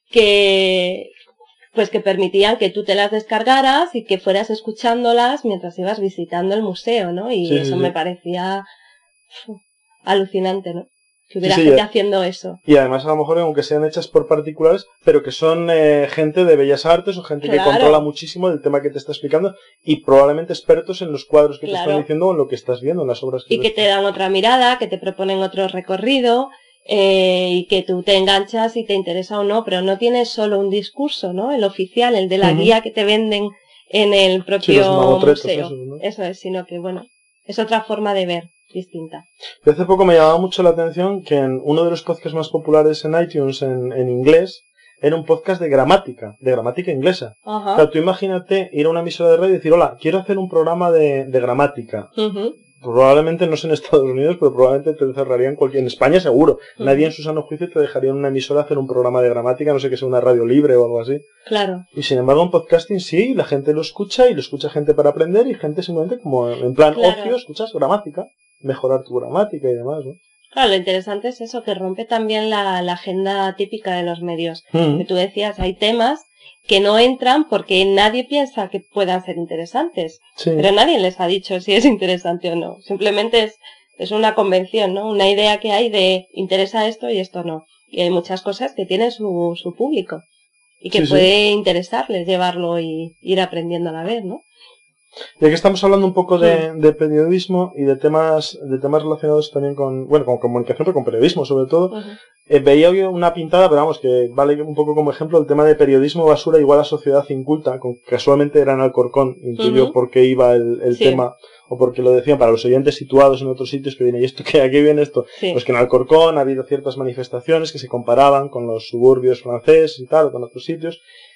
que pues que permitían que tú te las descargaras y que fueras escuchándolas mientras ibas visitando el museo, ¿no? Y sí, eso sí, me sí. parecía uf, alucinante, ¿no? Que hubiera sí, sí, gente ya. haciendo eso. Y además a lo mejor aunque sean hechas por particulares, pero que son eh, gente de bellas artes o gente claro. que controla muchísimo del tema que te está explicando y probablemente expertos en los cuadros que claro. te están diciendo o en lo que estás viendo, en las obras que Y que ves. te dan otra mirada, que te proponen otro recorrido eh, y que tú te enganchas si te interesa o no, pero no tienes solo un discurso, ¿no? El oficial, el de la uh-huh. guía que te venden en el propio sí, museo. Esos, ¿no? Eso es, sino que bueno, es otra forma de ver. Distinta. Y hace poco me llamaba mucho la atención que en uno de los podcasts más populares en iTunes en, en inglés era un podcast de gramática, de gramática inglesa. Uh-huh. O sea, tú imagínate ir a una emisora de radio y decir, hola, quiero hacer un programa de, de gramática. Uh-huh. Probablemente no sé en Estados Unidos, pero probablemente te cerrarían cualquier... En España seguro. Uh-huh. Nadie en su sano juicio te dejaría en una emisora hacer un programa de gramática, no sé que sea una radio libre o algo así. Claro. Y sin embargo en podcasting sí, la gente lo escucha y lo escucha gente para aprender y gente simplemente como en plan claro. ocio, escuchas gramática. Mejorar tu gramática y demás, ¿no? Claro, lo interesante es eso, que rompe también la, la agenda típica de los medios. Mm. Que tú decías, hay temas que no entran porque nadie piensa que puedan ser interesantes. Sí. Pero nadie les ha dicho si es interesante o no. Simplemente es, es una convención, ¿no? Una idea que hay de interesa esto y esto no. Y hay muchas cosas que tienen su, su público. Y que sí, puede sí. interesarles llevarlo y ir aprendiendo a la vez, ¿no? Y aquí estamos hablando un poco de, de periodismo y de temas de temas relacionados también con, bueno, con comunicación, pero con periodismo sobre todo. Uh-huh. Eh, veía hoy una pintada, pero vamos, que vale un poco como ejemplo el tema de periodismo basura igual a sociedad inculta, con, casualmente era en Alcorcón, intuyo uh-huh. por qué iba el, el sí. tema, o porque lo decían para los oyentes situados en otros sitios que viene, ¿y esto qué? ¿A qué viene esto? Sí. Pues que en Alcorcón ha habido ciertas manifestaciones que se comparaban con los suburbios franceses y tal, o con otros sitios,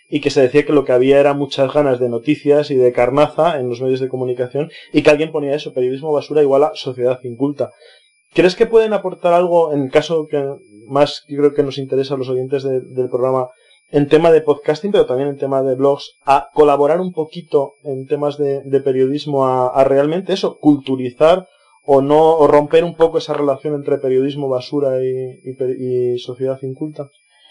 y que se decía que lo que había era muchas ganas de noticias y de carnaza en los medios de comunicación y que alguien ponía eso, periodismo basura igual a sociedad inculta. ¿Crees que pueden aportar algo, en el caso que más yo creo que nos interesa a los oyentes de, del programa, en tema de podcasting, pero también en tema de blogs, a colaborar un poquito en temas de, de periodismo, a, a realmente eso, culturizar o no, o romper un poco esa relación entre periodismo basura y, y, y sociedad inculta?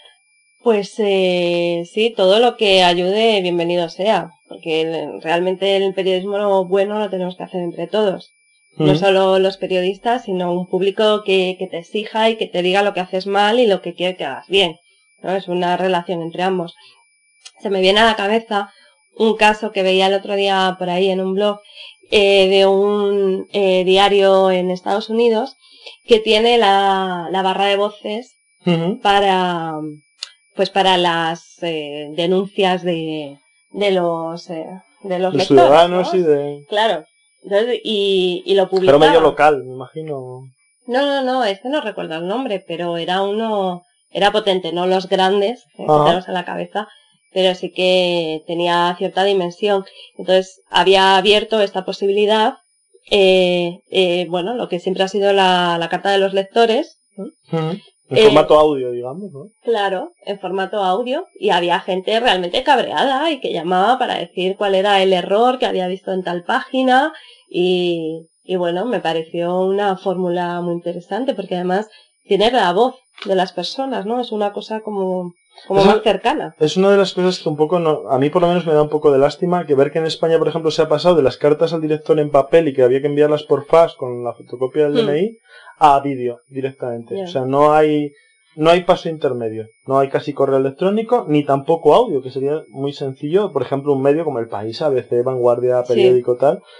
Pues eh, sí, todo lo que ayude, bienvenido sea, porque el, realmente el periodismo bueno lo tenemos que hacer entre todos. Uh-huh. No solo los periodistas, sino un público que, que te exija y que te diga lo que haces mal y lo que quiere que hagas bien, ¿no? Es una relación entre ambos. Se me viene a la cabeza un caso que veía el otro día por ahí en un blog eh, de un eh, diario en Estados Unidos que tiene la, la barra de voces uh-huh. para, pues para las eh, denuncias de, de los, eh, de los, los lectores, ciudadanos, ¿no? Y de... Claro. Entonces, y, y lo publicaba. Pero medio local, me imagino. No, no, no, este no recuerdo el nombre, pero era uno, era potente, no los grandes, que tenemos en la cabeza, pero sí que tenía cierta dimensión. Entonces, había abierto esta posibilidad, eh, eh, bueno, lo que siempre ha sido la, la carta de los lectores, ¿no? Uh-huh. En eh, formato audio, digamos, ¿no? Claro, en formato audio, y había gente realmente cabreada y que llamaba para decir cuál era el error que había visto en tal página y, y bueno, me pareció una fórmula muy interesante porque además tiene la voz de las personas, ¿no? Es una cosa como, como más cercana. Es una de las cosas que un poco, no, a mí por lo menos me da un poco de lástima, que ver que en España, por ejemplo, se ha pasado de las cartas al director en papel y que había que enviarlas por fax con la fotocopia del hmm. D N I a vídeo directamente. Yeah. O sea, no hay no hay paso intermedio. No hay casi correo electrónico, ni tampoco audio, que sería muy sencillo. Por ejemplo, un medio como El País, A B C, Vanguardia, Periódico, sí. tal.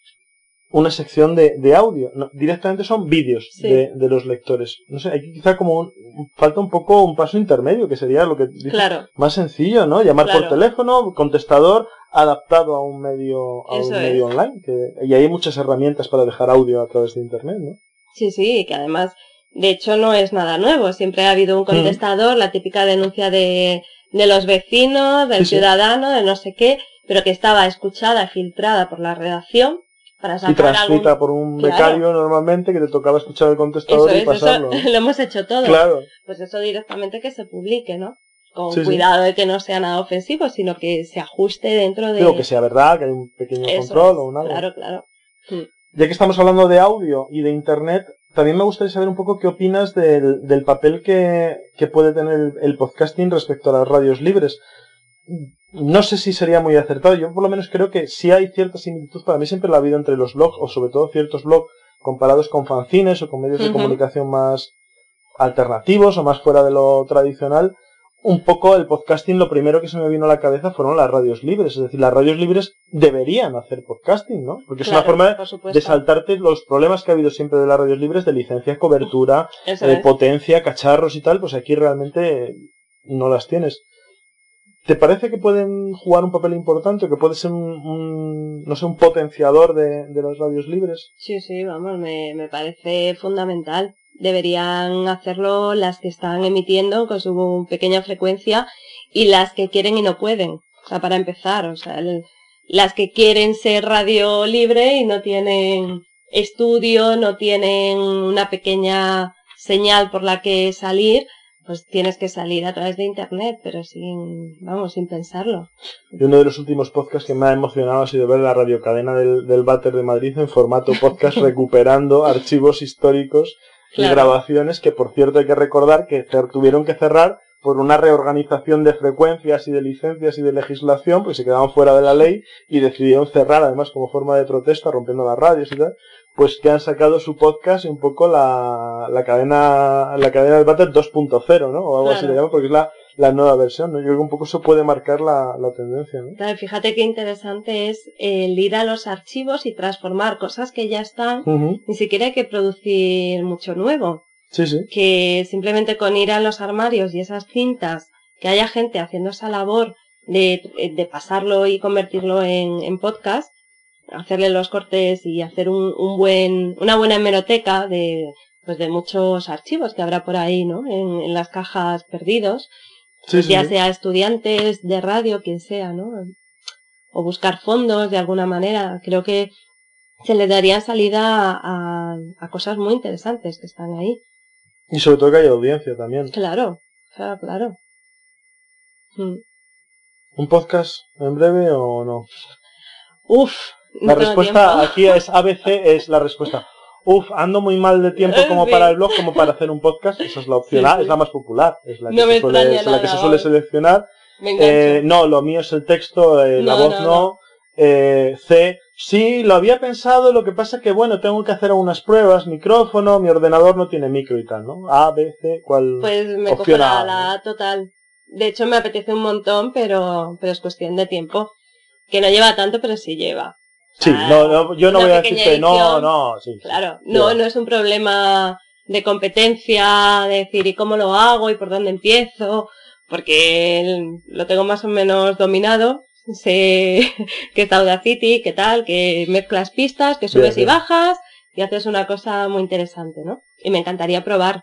Una sección de, de audio. No, directamente son vídeos sí. de, de los lectores. No sé, hay quizá como un, falta un poco un paso intermedio, que sería lo que dices, claro. más sencillo, ¿no? Llamar claro. por teléfono, contestador, adaptado a un medio, a un medio online. Que, y hay muchas herramientas para dejar audio a través de internet, ¿no? Sí, sí, que además, de hecho, no es nada nuevo. Siempre ha habido un contestador, mm. la típica denuncia de, de los vecinos, del sí, ciudadano, sí. de no sé qué, pero que estaba escuchada, filtrada por la redacción para sacar y transcrita algún... por un claro. becario normalmente, que te tocaba escuchar el contestador eso y es, pasarlo. Eso, ¿no? Lo hemos hecho todo. Claro. Pues eso directamente que se publique, ¿no? Con sí, cuidado sí. de que no sea nada ofensivo, sino que se ajuste dentro de... Digo, que sea verdad, que hay un pequeño eso control es, o un algo. Claro, claro. Sí. Ya que estamos hablando de audio y de internet, también me gustaría saber un poco qué opinas del, del papel que, que puede tener el, el podcasting respecto a las radios libres. No sé si sería muy acertado. Yo por lo menos creo que sí hay cierta similitud, para mí siempre la ha habido entre los blogs, o sobre todo ciertos blogs comparados con fanzines o con medios uh-huh. de comunicación más alternativos o más fuera de lo tradicional. Un poco el podcasting, lo primero que se me vino a la cabeza fueron las radios libres. Es decir, las radios libres deberían hacer podcasting, ¿no? Porque es claro, una forma de saltarte los problemas que ha habido siempre de las radios libres, de licencia, cobertura, eh, potencia, cacharros y tal. Pues aquí realmente no las tienes. ¿Te parece que pueden jugar un papel importante? ¿Que puede ser un, un no sé, un potenciador de, de las radios libres? Sí, sí, vamos, me, me parece fundamental. Deberían hacerlo las que están emitiendo con su pequeña frecuencia y las que quieren y no pueden. O sea, para empezar, o sea, el, las que quieren ser radio libre y no tienen estudio, no tienen una pequeña señal por la que salir, pues tienes que salir a través de internet, pero sin, vamos, sin pensarlo. Y uno de los últimos podcasts que me ha emocionado ha sido ver la radiocadena del, del Váter de Madrid en formato podcast recuperando archivos históricos. Claro. Y grabaciones que, por cierto, hay que recordar que tuvieron que cerrar por una reorganización de frecuencias y de licencias y de legislación, pues se quedaban fuera de la ley y decidieron cerrar, además como forma de protesta, rompiendo las radios y tal, pues que han sacado su podcast y un poco la, la cadena la cadena del Váter dos punto cero, ¿no? O algo claro. así le llaman, porque es la, la nueva versión, ¿no? Yo creo que un poco eso puede marcar la, la tendencia, ¿no? Claro, fíjate qué interesante es el ir a los archivos y transformar cosas que ya están, uh-huh. ni siquiera hay que producir mucho nuevo. Sí, sí. Que simplemente con ir a los armarios y esas cintas, que haya gente haciendo esa labor de, de pasarlo y convertirlo en, en podcast, hacerle los cortes y hacer un, un buen, una buena hemeroteca de, pues de muchos archivos que habrá por ahí, ¿no? En, en las cajas perdidos. sí, ya sí. sea estudiantes de radio, quien sea, ¿no? O buscar fondos de alguna manera. Creo que se le daría salida a, a cosas muy interesantes que están ahí. Y sobre todo que hay audiencia también. Claro, claro, claro. Mm. ¿Un podcast en breve o no? Uf. La respuesta aquí es A B C, es la respuesta. Uf, ando muy mal de tiempo como sí. para el blog, como para hacer un podcast. Esa es la opción sí, A, sí. es la más popular, es la que, no se, suele, es la que se suele seleccionar. Eh, no, lo mío es el texto, eh, no, la voz no. no. no. Eh, C, sí, lo había pensado, lo que pasa es que, bueno, tengo que hacer algunas pruebas, micrófono, mi ordenador no tiene micro y tal, ¿no? A, B, C, ¿cuál? Pues me cojo la, la A total. De hecho, me apetece un montón, pero, pero es cuestión de tiempo. Que no lleva tanto, pero sí lleva. Sí, ah, no, no, yo no voy a decir que no, no, sí. Claro, sí, no, no es un problema de competencia, de decir, ¿y cómo lo hago? ¿Y por dónde empiezo? Porque lo tengo más o menos dominado. Sé que está Audacity, que tal, que mezclas pistas, que subes bien, y bien. bajas, y haces una cosa muy interesante, ¿no? Y me encantaría probar.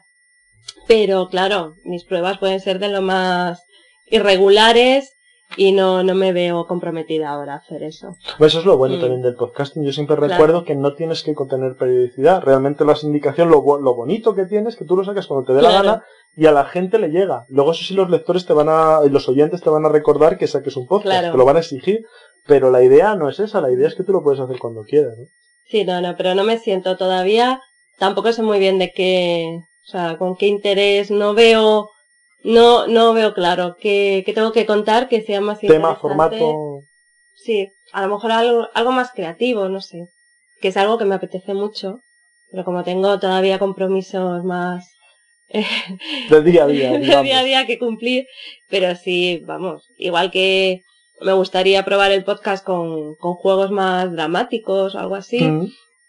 Pero, claro, mis pruebas pueden ser de lo más irregulares, y no, no me veo comprometida ahora a hacer eso. Eso es lo bueno mm. también del podcasting. Yo siempre claro. recuerdo que no tienes que tener periodicidad. Realmente las indicaciones, lo, lo bonito que tienes, que tú lo sacas cuando te dé claro. la gana y a la gente le llega. Luego eso sí, los lectores te van a, y los oyentes te van a recordar que saques un podcast. Claro. Te lo van a exigir. Pero la idea no es esa. La idea es que tú lo puedes hacer cuando quieras, ¿no? Sí, no, no, pero no me siento todavía. Tampoco sé muy bien de qué, o sea, con qué interés. No veo... No, no veo claro qué, qué tengo que contar que sea más interesante. Tema, formato. Sí, a lo mejor algo, algo más creativo, no sé. Que es algo que me apetece mucho, pero como tengo todavía compromisos más eh, de día a día, de día a día que cumplir, pero sí, vamos, igual que me gustaría probar el podcast con, con juegos más dramáticos o algo así. Mm.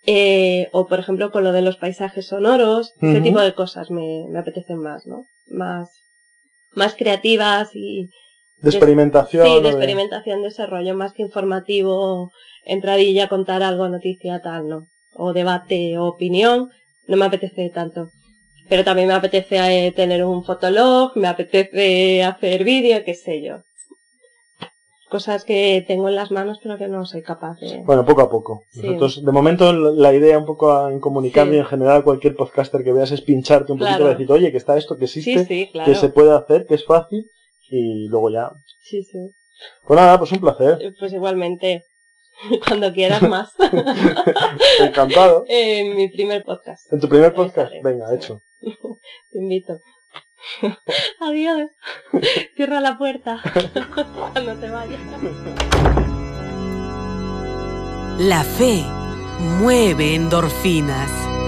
Eh, o por ejemplo con lo de los paisajes sonoros, mm-hmm. ese tipo de cosas me, me apetecen más, ¿no? Más más creativas y de experimentación. Sí, de experimentación, de desarrollo, más que informativo, entradilla, contar algo, noticia, tal, no. O debate o opinión, no me apetece tanto. Pero también me apetece eh, tener un fotolog, me apetece hacer vídeo, qué sé yo. Cosas que tengo en las manos pero que no soy capaz de... Bueno, poco a poco. Sí. Nosotros, de momento, la idea un poco en comunicar sí. y en general cualquier podcaster que veas es pincharte un claro. poquito y decir, oye, que está esto, que existe, sí, sí, claro. que se puede hacer, que es fácil y luego ya... Sí, sí. Pues nada, pues un placer. Pues igualmente, cuando quieras más. Encantado. En mi primer podcast. ¿En tu primer podcast? Venga, sí. hecho. Te invito. Adiós. Cierra la puerta cuando te vayas. La fe mueve endorfinas.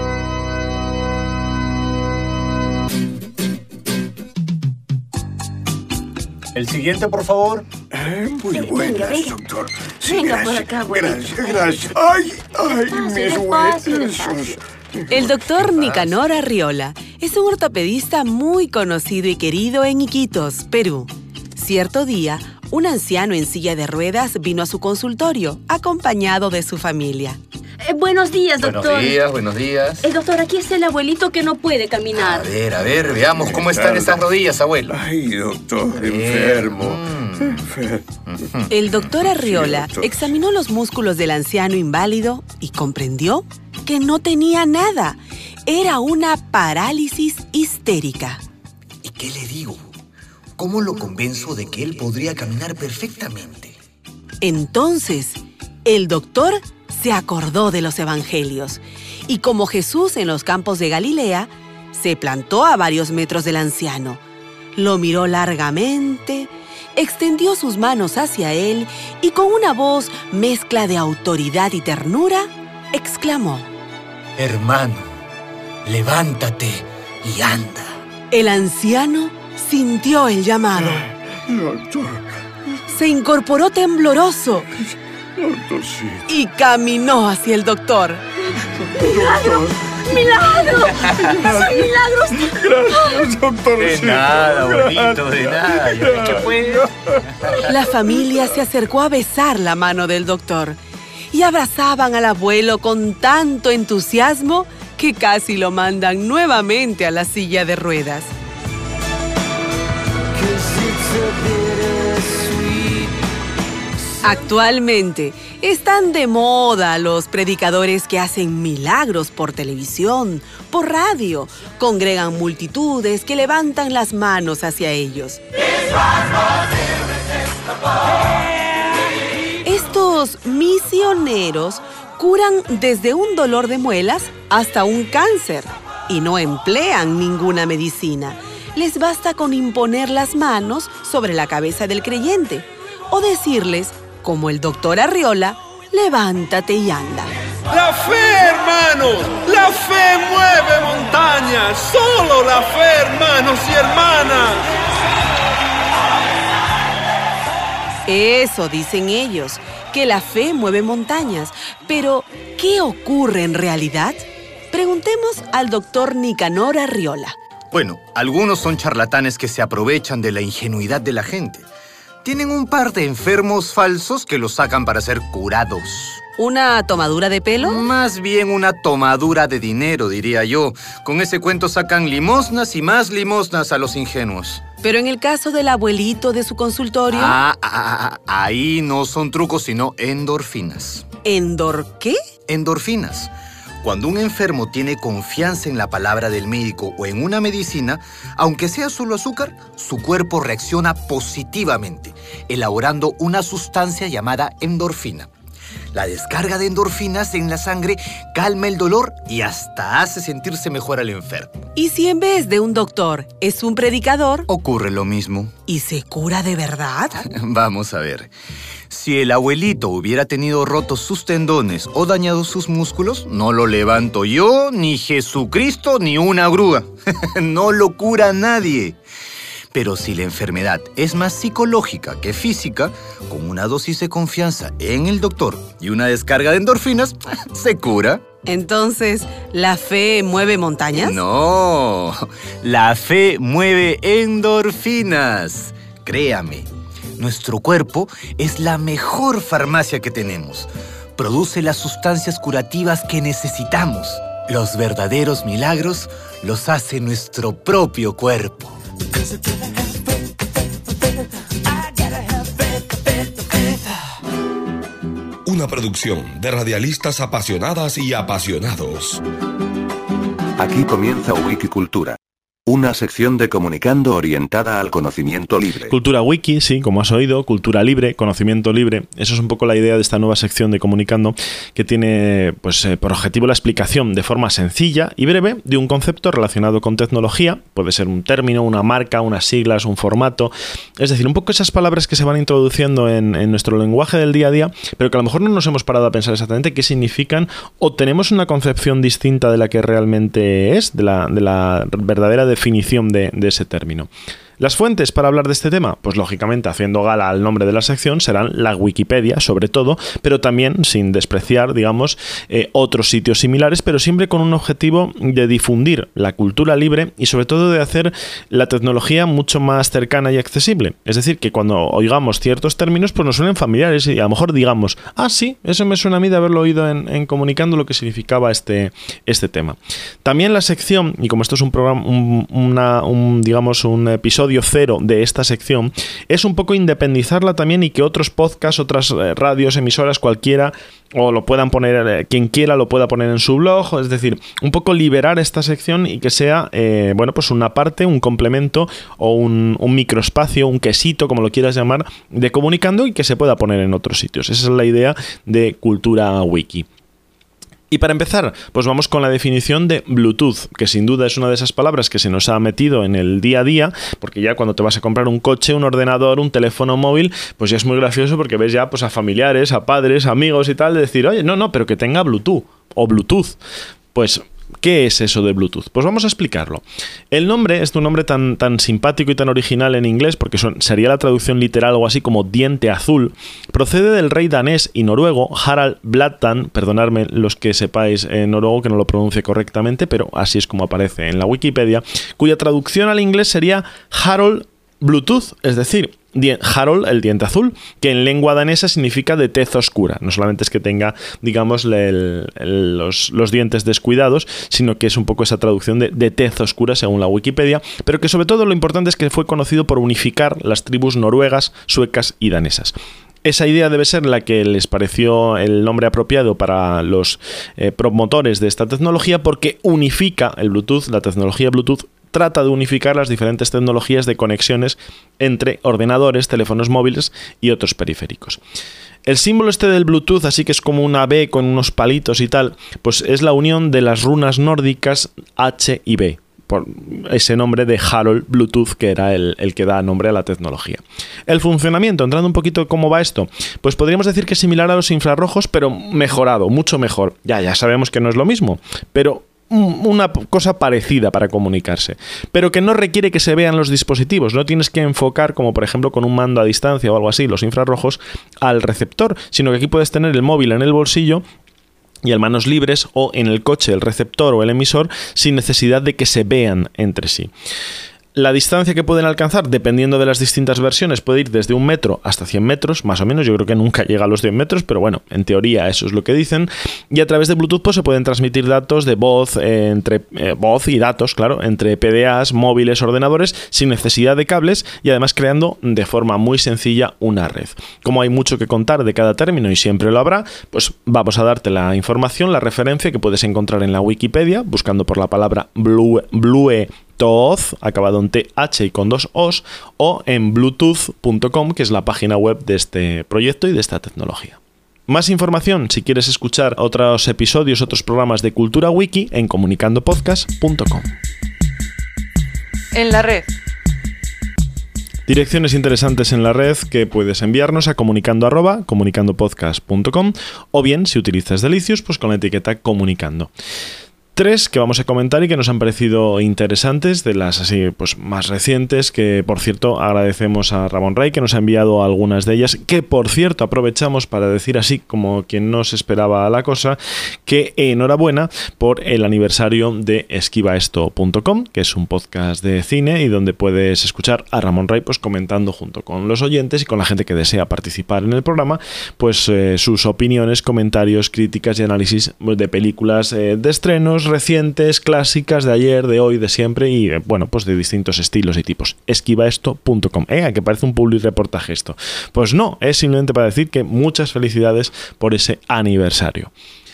El siguiente, por favor. Eh, muy buenas, venga, doctor. Sí, venga gracias, por acá, abuelito. Gracias, gracias. Ay, ay, mis huesos. El doctor Nicanor Arriola es un ortopedista muy conocido y querido en Iquitos, Perú. Cierto día, un anciano en silla de ruedas vino a su consultorio, acompañado de su familia. Eh, buenos días, doctor. Buenos días, buenos días. Eh, doctor, aquí está el abuelito que no puede caminar. A ver, a ver, veamos cómo están esas rodillas, abuelo. Ay, doctor, enfermo. enfermo. El doctor Arriola examinó los músculos del anciano inválido y comprendió que no tenía nada. Era una parálisis histérica. ¿Y qué le digo? ¿Cómo lo convenzo de que él podría caminar perfectamente? Entonces, el doctor se acordó de los evangelios y como Jesús en los campos de Galilea, se plantó a varios metros del anciano. Lo miró largamente, extendió sus manos hacia él y con una voz mezcla de autoridad y ternura, exclamó: Hermano, levántate y anda. El anciano sintió el llamado. Doctor. Se incorporó tembloroso. Doctorcito. Y caminó hacia el doctor. ¡Milagro! ¡Milagro! ¡Son milagros! Gracias, doctor. De nada, bonito, de nada. Yo sé que puedo. La familia se acercó a besar la mano del doctor y abrazaban al abuelo con tanto entusiasmo que casi lo mandan nuevamente a la silla de ruedas. Actualmente están de moda los predicadores que hacen milagros por televisión, por radio, congregan multitudes que levantan las manos hacia ellos. Estos misioneros curan desde un dolor de muelas hasta un cáncer y no emplean ninguna medicina. Les basta con imponer las manos sobre la cabeza del creyente o decirles, como el doctor Arriola, levántate y anda. La fe, hermanos, la fe mueve montañas, solo la fe, hermanos y hermanas. Eso dicen ellos, que la fe mueve montañas. Pero, ¿qué ocurre en realidad? Preguntemos al doctor Nicanor Arriola. Bueno, algunos son charlatanes que se aprovechan de la ingenuidad de la gente. Tienen un par de enfermos falsos que los sacan para ser curados. ¿Una tomadura de pelo? Más bien una tomadura de dinero, diría yo. Con ese cuento sacan limosnas y más limosnas a los ingenuos. Pero en el caso del abuelito de su consultorio... Ah, ah, ah, ahí no son trucos, sino endorfinas. ¿Endor qué? Endorfinas. Cuando un enfermo tiene confianza en la palabra del médico o en una medicina, aunque sea solo azúcar, su cuerpo reacciona positivamente, elaborando una sustancia llamada endorfina. La descarga de endorfinas en la sangre calma el dolor y hasta hace sentirse mejor al enfermo. ¿Y si en vez de un doctor es un predicador? Ocurre lo mismo. ¿Y se cura de verdad? Vamos a ver. Si el abuelito hubiera tenido rotos sus tendones o dañado sus músculos, no lo levanto yo, ni Jesucristo, ni una grúa. No lo cura nadie. Pero si la enfermedad es más psicológica que física, con una dosis de confianza en el doctor y una descarga de endorfinas, se cura. Entonces, ¿la fe mueve montañas? No, la fe mueve endorfinas. Créame, nuestro cuerpo es la mejor farmacia que tenemos. Produce las sustancias curativas que necesitamos. Los verdaderos milagros los hace nuestro propio cuerpo. Una producción de radialistas apasionadas y apasionados. Aquí comienza Wikicultura, una sección de comunicando orientada al conocimiento libre. Cultura Wiki, sí, como has oído, cultura libre, conocimiento libre. Eso es un poco la idea de esta nueva sección de Comunicando, que tiene pues eh, por objetivo la explicación de forma sencilla y breve de un concepto relacionado con tecnología. Puede ser un término, una marca, unas siglas, un formato. Es decir, un poco esas palabras que se van introduciendo en, en nuestro lenguaje del día a día, pero que a lo mejor no nos hemos parado a pensar exactamente qué significan o tenemos una concepción distinta de la que realmente es, de la, de la verdadera definición de, de ese término. ¿Las fuentes para hablar de este tema? Pues lógicamente, haciendo gala al nombre de la sección, serán la Wikipedia, sobre todo, pero también sin despreciar, digamos, eh, otros sitios similares, pero siempre con un objetivo de difundir la cultura libre y sobre todo de hacer la tecnología mucho más cercana y accesible. Es decir, que cuando oigamos ciertos términos, pues nos suenen familiares y a lo mejor digamos, ah, sí, eso me suena a mí de haberlo oído en, en Comunicando lo que significaba este, este tema. También la sección, y como esto es un programa, un, una, un, digamos, un episodio cero de esta sección, es un poco independizarla también y que otros podcasts, otras eh, radios, emisoras, cualquiera, o lo puedan poner, eh, quien quiera lo pueda poner en su blog, es decir, un poco liberar esta sección y que sea, eh, bueno, pues una parte, un complemento o un, un microespacio, un quesito, como lo quieras llamar, de Comunicando y que se pueda poner en otros sitios. Esa es la idea de Cultura Wiki. Y para empezar, pues vamos con la definición de Bluetooth, que sin duda es una de esas palabras que se nos ha metido en el día a día, porque ya cuando te vas a comprar un coche, un ordenador, un teléfono móvil, pues ya es muy gracioso porque ves ya pues a familiares, a padres, amigos y tal, de decir, oye, no, no, pero que tenga Bluetooth o Bluetooth. Pues ¿qué es eso de Bluetooth? Pues vamos a explicarlo. El nombre es un nombre tan, tan simpático y tan original en inglés, porque son, sería la traducción literal algo así como diente azul. Procede del rey danés y noruego Harald Bladtand, perdonadme los que sepáis en noruego que no lo pronuncie correctamente, pero así es como aparece en la Wikipedia, cuya traducción al inglés sería Harold Bluetooth, es decir, Harold, el diente azul, que en lengua danesa significa de tez oscura. No solamente es que tenga, digamos, el, el, los, los dientes descuidados, sino que es un poco esa traducción de, de tez oscura según la Wikipedia, pero que sobre todo lo importante es que fue conocido por unificar las tribus noruegas, suecas y danesas. Esa idea debe ser la que les pareció el nombre apropiado para los eh, promotores de esta tecnología, porque unifica el Bluetooth, la tecnología Bluetooth trata de unificar las diferentes tecnologías de conexiones entre ordenadores, teléfonos móviles y otros periféricos. El símbolo este del Bluetooth, así que es como una B con unos palitos y tal, pues es la unión de las runas nórdicas H y B, por ese nombre de Harold Bluetooth, que era el, el que da nombre a la tecnología. El funcionamiento, entrando un poquito cómo va esto, pues podríamos decir que es similar a los infrarrojos, pero mejorado, mucho mejor. Ya, ya sabemos que no es lo mismo, pero una cosa parecida para comunicarse, pero que no requiere que se vean los dispositivos. No tienes que enfocar, como por ejemplo con un mando a distancia o algo así, los infrarrojos, al receptor, sino que aquí puedes tener el móvil en el bolsillo y en manos libres, o en el coche el receptor o el emisor, sin necesidad de que se vean entre sí. La distancia que pueden alcanzar, dependiendo de las distintas versiones, puede ir desde un metro hasta cien metros, más o menos. Yo creo que nunca llega a los cien metros, pero bueno, en teoría eso es lo que dicen. Y a través de Bluetooth pues, se pueden transmitir datos de voz, eh, entre eh, voz y datos, claro, entre P D As, móviles, ordenadores, sin necesidad de cables, y además creando de forma muy sencilla una red. Como hay mucho que contar de cada término y siempre lo habrá, pues vamos a darte la información, la referencia que puedes encontrar en la Wikipedia, buscando por la palabra Blue, Blue Bluetooth, acabado en T H y con dos O's, o en bluetooth punto com, que es la página web de este proyecto y de esta tecnología. Más información, si quieres escuchar otros episodios, otros programas de Cultura Wiki, en comunicando podcast punto com. En la red. Direcciones interesantes en la red que puedes enviarnos a comunicando arroba comunicandopodcast punto com, o bien, si utilizas Delicious, pues con la etiqueta comunicando. Tres que vamos a comentar y que nos han parecido interesantes, de las así pues más recientes, que por cierto agradecemos a Ramón Ray que nos ha enviado algunas de ellas, que por cierto aprovechamos para decir, así como quien no se esperaba la cosa, que enhorabuena por el aniversario de esquiva esto punto com, que es un podcast de cine y donde puedes escuchar a Ramón Ray pues comentando junto con los oyentes y con la gente que desea participar en el programa, pues eh, sus opiniones, comentarios, críticas y análisis de películas eh, de estrenos recientes, clásicas, de ayer, de hoy, de siempre y, bueno, pues de distintos estilos y tipos. esquiva esto punto com. Eh, que parece un public reportaje esto. Pues no, es simplemente para decir que muchas felicidades por ese aniversario.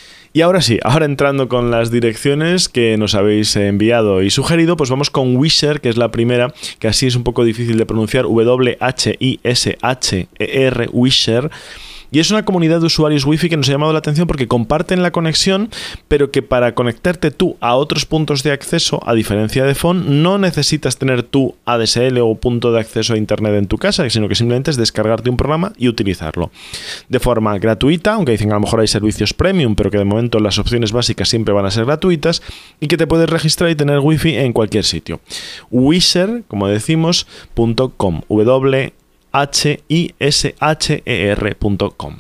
Y ahora sí, ahora entrando con las direcciones que nos habéis enviado y sugerido, pues vamos con Wisher, que es la primera, que así es un poco difícil de pronunciar, W H I S H E R, Wisher. Y es una comunidad de usuarios Wi-Fi que nos ha llamado la atención porque comparten la conexión, pero que para conectarte tú a otros puntos de acceso, a diferencia de Phone, no necesitas tener tu A D S L o punto de acceso a Internet en tu casa, sino que simplemente es descargarte un programa y utilizarlo. De forma gratuita, aunque dicen que a lo mejor hay servicios premium, pero que de momento las opciones básicas siempre van a ser gratuitas, y que te puedes registrar y tener Wi-Fi en cualquier sitio. Wisher, como decimos, .com, W H I S H E R punto com.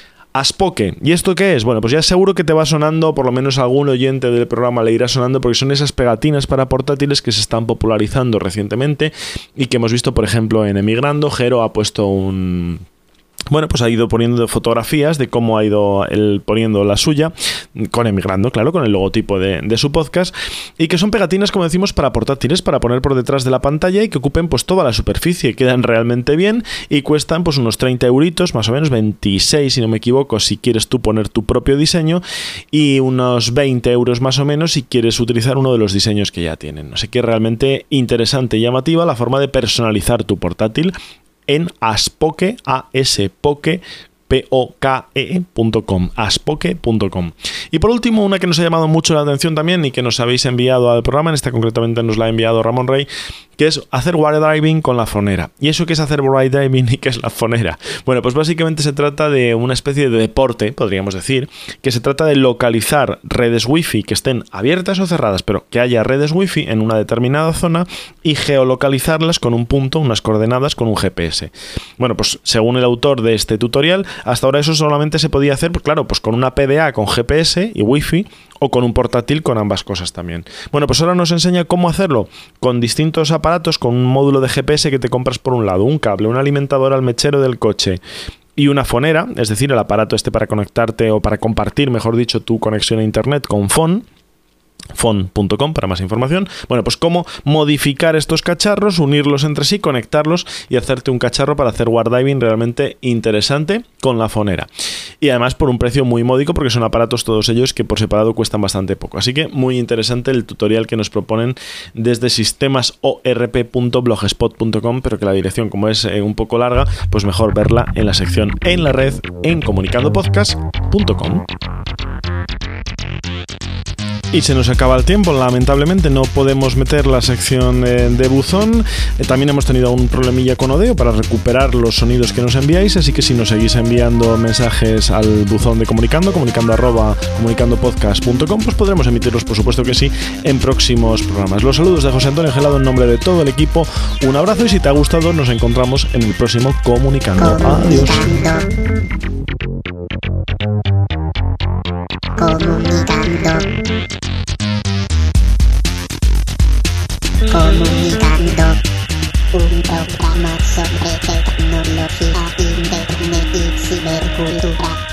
Aspoke. ¿Y esto qué es? Bueno, pues ya seguro que te va sonando, por lo menos algún oyente del programa le irá sonando, porque son esas pegatinas para portátiles que se están popularizando recientemente y que hemos visto, por ejemplo, en Emigrando. Jero ha puesto un... Bueno, pues ha ido poniendo fotografías de cómo ha ido él poniendo la suya, con Emigrando, claro, con el logotipo de, de su podcast, y que son pegatinas, como decimos, para portátiles, para poner por detrás de la pantalla y que ocupen pues toda la superficie, quedan realmente bien y cuestan pues unos treinta euritos, más o menos veintiséis si no me equivoco, si quieres tú poner tu propio diseño, y unos veinte euros más o menos si quieres utilizar uno de los diseños que ya tienen. Así que realmente interesante y llamativa la forma de personalizar tu portátil en Aspoke, A S Poke, P O K E punto com, aspoke punto com. Y por último, una que nos ha llamado mucho la atención también y que nos habéis enviado al programa, en esta concretamente nos la ha enviado Ramón Rey, que es hacer wire driving con la fonera. ¿Y eso qué es hacer wire driving y qué es la fonera? Bueno, pues básicamente se trata de una especie de deporte, podríamos decir, que se trata de localizar redes wifi que estén abiertas o cerradas, pero que haya redes wifi en una determinada zona y geolocalizarlas con un punto, unas coordenadas con un G P S. Bueno, pues según el autor de este tutorial, hasta ahora eso solamente se podía hacer, pues claro, pues con una P D A con G P S y Wi-Fi, o con un portátil con ambas cosas también. Bueno, pues ahora nos enseña cómo hacerlo con distintos aparatos, con un módulo de G P S que te compras por un lado, un cable, un alimentador al mechero del coche y una fonera, es decir, el aparato este para conectarte o para compartir, mejor dicho, tu conexión a Internet con Phone. fon punto com para más información. Bueno, pues cómo modificar estos cacharros, unirlos entre sí, conectarlos y hacerte un cacharro para hacer wardiving realmente interesante con la fonera. Y además por un precio muy módico, porque son aparatos todos ellos que por separado cuestan bastante poco. Así que muy interesante el tutorial que nos proponen desde sistemasorp punto blogspot punto com, pero que la dirección, como es eh, un poco larga, pues mejor verla en la sección en la red en comunicando podcast punto com. Y se nos acaba el tiempo, lamentablemente no podemos meter la sección eh, de buzón. Eh, también hemos tenido un problemilla con Odeo para recuperar los sonidos que nos enviáis, así que si nos seguís enviando mensajes al buzón de comunicando, comunicando arroba comunicandopodcast punto com, pues podremos emitirlos, por supuesto que sí, en próximos programas. Los saludos de José Antonio Gelado en nombre de todo el equipo. Un abrazo y si te ha gustado nos encontramos en el próximo Comunicando. Adiós. Comunicando. Comunicando, un programa sobre tecnología, internet y cibercultura.